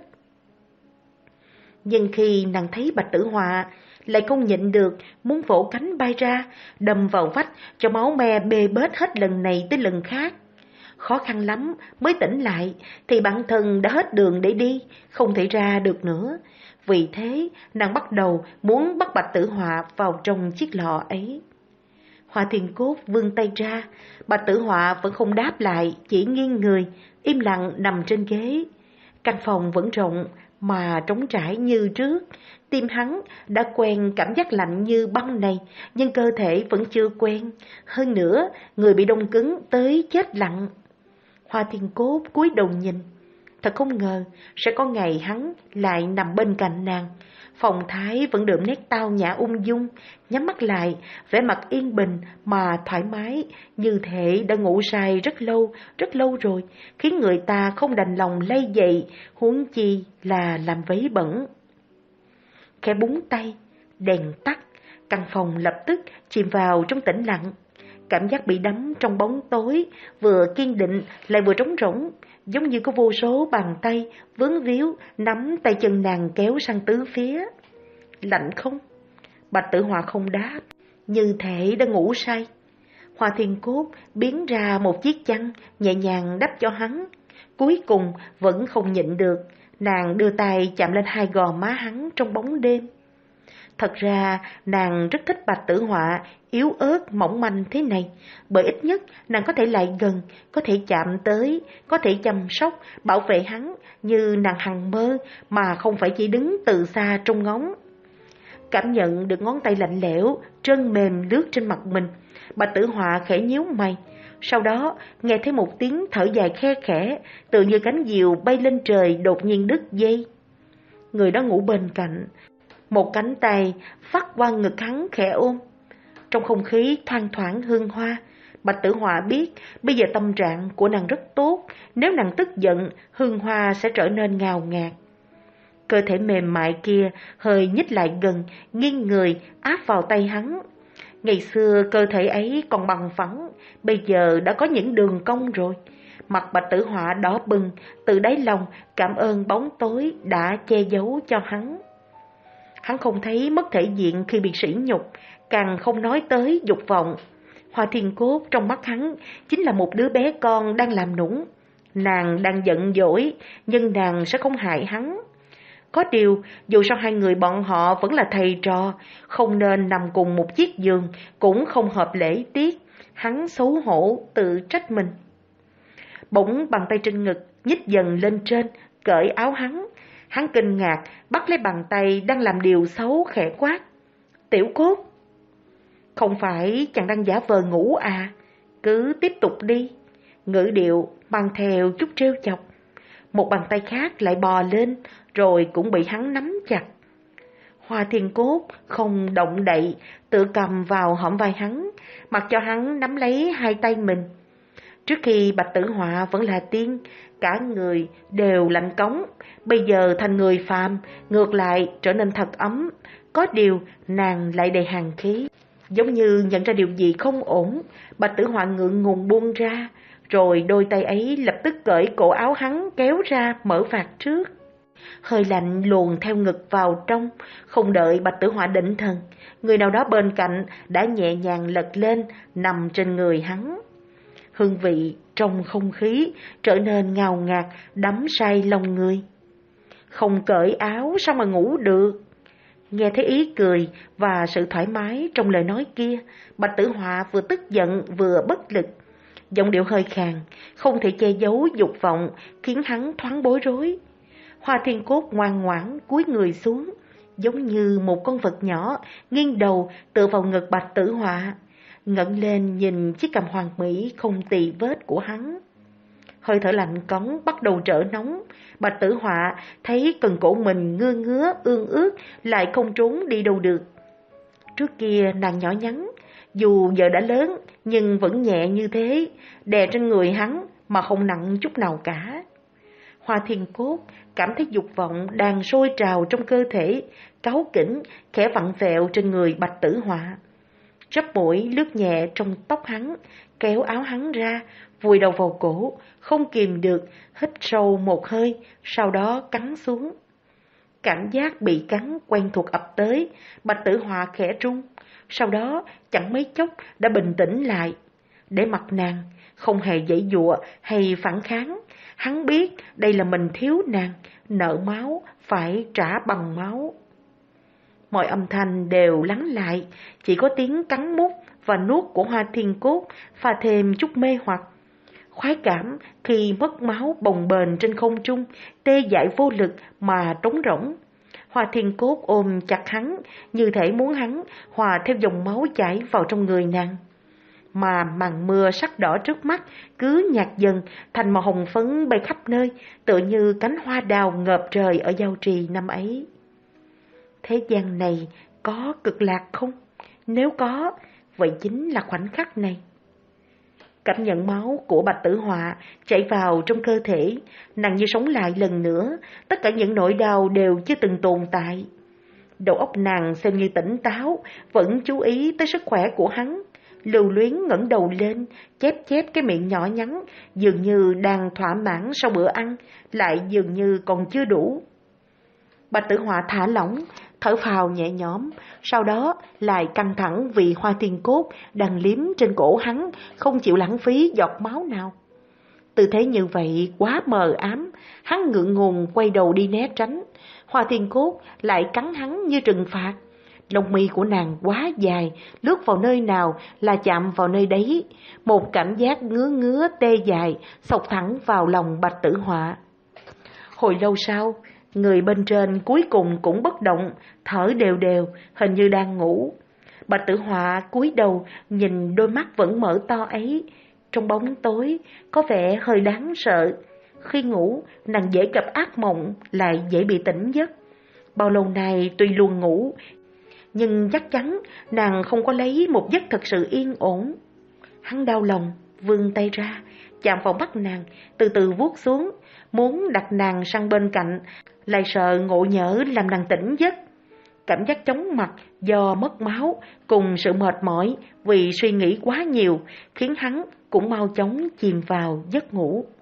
Nhưng khi nàng thấy Bạch Tử Họa, lại không nhịn được, muốn vỗ cánh bay ra, đâm vào vách cho máu me bê bết hết lần này tới lần khác. Khó khăn lắm mới tỉnh lại thì bản thân đã hết đường để đi, không thể ra được nữa. Vì thế nàng bắt đầu muốn bắt Bạch Tử Họa vào trong chiếc lọ ấy. Hoa Thiên Cốt vươn tay ra, Bạch Tử Họa vẫn không đáp lại, chỉ nghiêng người, im lặng nằm trên ghế. Căn phòng vẫn rộng mà trống trải như trước. Tim hắn đã quen cảm giác lạnh như băng này, nhưng cơ thể vẫn chưa quen. Hơn nữa, người bị đông cứng tới chết lặng. Hoa Thiên Cốt cúi đầu nhìn. Thật không ngờ sẽ có ngày hắn lại nằm bên cạnh nàng. Phong thái vẫn đượm nét tao nhã ung dung, nhắm mắt lại, vẻ mặt yên bình mà thoải mái, như thể đã ngủ say rất lâu, rất lâu rồi, khiến người ta không đành lòng lay dậy, huống chi là làm vấy bẩn. Khẽ búng tay, đèn tắt, căn phòng lập tức chìm vào trong tĩnh lặng. Cảm giác bị đắm trong bóng tối, vừa kiên định lại vừa trống rỗng, giống như có vô số bàn tay vướng víu nắm tay chân nàng kéo sang tứ phía. Lạnh không? Bạch Tử Họa không đáp, như thể đã ngủ say. Hoa Thiên Cốt biến ra một chiếc chăn nhẹ nhàng đắp cho hắn. Cuối cùng vẫn không nhịn được, nàng đưa tay chạm lên hai gò má hắn trong bóng đêm. Thật ra nàng rất thích Bạch Tử Họa yếu ớt mỏng manh thế này, bởi ít nhất nàng có thể lại gần, có thể chạm tới, có thể chăm sóc, bảo vệ hắn như nàng hằng mơ mà không phải chỉ đứng từ xa trông ngóng. cảm nhận được ngón tay lạnh lẽo, trơn mềm lướt trên mặt mình. Bạch Tử Họa khẽ nhíu mày. Sau đó nghe thấy một tiếng thở dài khe khẽ, tự như cánh diều bay lên trời đột nhiên đứt dây. Người đó ngủ bên cạnh, một cánh tay vắt qua ngực hắn khẽ ôm. Trong không khí thoang thoảng hương hoa, Bạch Tử Họa biết bây giờ tâm trạng của nàng rất tốt, nếu nàng tức giận, hương hoa sẽ trở nên ngào ngạt. Cơ thể mềm mại kia hơi nhích lại gần, nghiêng người áp vào tay hắn. Ngày xưa cơ thể ấy còn bằng phẳng, bây giờ đã có những đường cong rồi. Mặt Bạch Tử Họa đỏ bừng, từ đáy lòng cảm ơn bóng tối đã che giấu cho hắn. Hắn không thấy mất thể diện khi bị sỉ nhục, càng không nói tới dục vọng. Hoa Thiên Cốt trong mắt hắn chính là một đứa bé con đang làm nũng. Nàng đang giận dỗi, nhưng nàng sẽ không hại hắn. Có điều, dù sao hai người bọn họ vẫn là thầy trò, không nên nằm cùng một chiếc giường, cũng không hợp lễ tiết. Hắn xấu hổ tự trách mình. Bỗng bàn tay trên ngực nhích dần lên trên, cởi áo hắn. Hắn kinh ngạc, bắt lấy bàn tay đang làm điều xấu khẽ quát. Tiểu Cốt, không phải chàng đang giả vờ ngủ à? Cứ tiếp tục đi. Ngữ điệu mang theo chút trêu chọc. Một bàn tay khác lại bò lên, rồi cũng bị hắn nắm chặt. Hoa Thiên Cốt không động đậy, tự cầm vào hõm vai hắn, mặc cho hắn nắm lấy hai tay mình. Trước khi Bạch Tử Họa vẫn là tiên, cả người đều lạnh cống, bây giờ thành người phàm, ngược lại trở nên thật ấm. Có điều nàng lại đầy hàn khí, giống như nhận ra điều gì không ổn. Bạch Tử Họa ngượng ngùng buông ra, rồi đôi tay ấy lập tức cởi cổ áo hắn kéo ra mở vạt trước. Hơi lạnh luồn theo ngực vào trong, không đợi Bạch Tử Họa định thần, người nào đó bên cạnh đã nhẹ nhàng lật lên, nằm trên người hắn. Hương vị trong không khí trở nên ngào ngạt, đắm say lòng người. Không cởi áo sao mà ngủ được? Nghe thấy ý cười và sự thoải mái trong lời nói kia, Bạch Tử Họa vừa tức giận vừa bất lực. Giọng điệu hơi khàn, không thể che giấu dục vọng, khiến hắn thoáng bối rối. Hoa Thiên Cốt ngoan ngoãn cúi người xuống, giống như một con vật nhỏ, nghiêng đầu tựa vào ngực Bạch Tử Họa, ngẩng lên nhìn chiếc cằm hoàn mỹ không tì vết của hắn. Hơi thở lạnh cống bắt đầu trở nóng. Bạch Tử Họa thấy cần cổ mình ngưa ngứa ương ướt, lại không trốn đi đâu được. Trước kia nàng nhỏ nhắn, dù giờ đã lớn nhưng vẫn nhẹ như thế, đè trên người hắn mà không nặng chút nào cả. Hoa Thiên Cốt cảm thấy dục vọng đang sôi trào trong cơ thể, cáu kỉnh khẽ vặn vẹo trên người Bạch Tử Họa. Rấp mũi lướt nhẹ trong tóc hắn, kéo áo hắn ra, vùi đầu vào cổ, không kìm được, hít sâu một hơi, sau đó cắn xuống. Cảm giác bị cắn quen thuộc ập tới, Bạch Tử Họa khẽ run, sau đó chẳng mấy chốc đã bình tĩnh lại. Để mặt nàng, không hề giãy giụa hay phản kháng, hắn biết đây là mình thiếu nàng, nợ máu phải trả bằng máu. Mọi âm thanh đều lắng lại, chỉ có tiếng cắn mút và nuốt của Hoa Thiên Cốt pha thêm chút mê hoặc. Khoái cảm khi mất máu bồng bềnh trên không trung, tê dại vô lực mà trống rỗng. Hoa Thiên Cốt ôm chặt hắn, như thể muốn hắn hòa theo dòng máu chảy vào trong người nàng. Mà màn mưa sắc đỏ trước mắt cứ nhạt dần thành màu hồng phấn bay khắp nơi, tựa như cánh hoa đào ngợp trời ở Giao Trì năm ấy. Thế gian này có cực lạc không? Nếu có, vậy chính là khoảnh khắc này. Cảm nhận máu của Bạch Tử Họa chảy vào trong cơ thể, nàng như sống lại lần nữa, tất cả những nỗi đau đều chưa từng tồn tại. Đầu óc nàng xem như tỉnh táo, vẫn chú ý tới sức khỏe của hắn, lưu luyến ngẩng đầu lên, chép chép cái miệng nhỏ nhắn, dường như đang thỏa mãn sau bữa ăn, lại dường như còn chưa đủ. Bạch Tử Họa thả lỏng, thở phào nhẹ nhõm, sau đó lại căng thẳng vì Hoa Thiên Cốt đang liếm trên cổ hắn, không chịu lãng phí giọt máu nào. Tư thế như vậy quá mờ ám, hắn ngượng ngùng quay đầu đi né tránh. Hoa Thiên Cốt lại cắn hắn như trừng phạt. Lông mi của nàng quá dài, lướt vào nơi nào là chạm vào nơi đấy. Một cảm giác ngứa ngứa tê dại xộc thẳng vào lòng Bạch Tử Họa. Hồi lâu sau, Người bên trên cuối cùng cũng bất động, thở đều đều, hình như đang ngủ. Bạch Tử Họa cúi đầu nhìn đôi mắt vẫn mở to ấy, trong bóng tối có vẻ hơi đáng sợ. Khi ngủ, nàng dễ gặp ác mộng, lại dễ bị tỉnh giấc. Bao lâu nay tuy luôn ngủ, nhưng chắc chắn nàng không có lấy một giấc thật sự yên ổn. Hắn đau lòng, vươn tay ra, chạm vào mắt nàng, từ từ vuốt xuống, muốn đặt nàng sang bên cạnh, lại sợ ngộ nhỡ làm nàng tỉnh giấc. Cảm giác chóng mặt do mất máu cùng sự mệt mỏi vì suy nghĩ quá nhiều khiến hắn cũng mau chóng chìm vào giấc ngủ.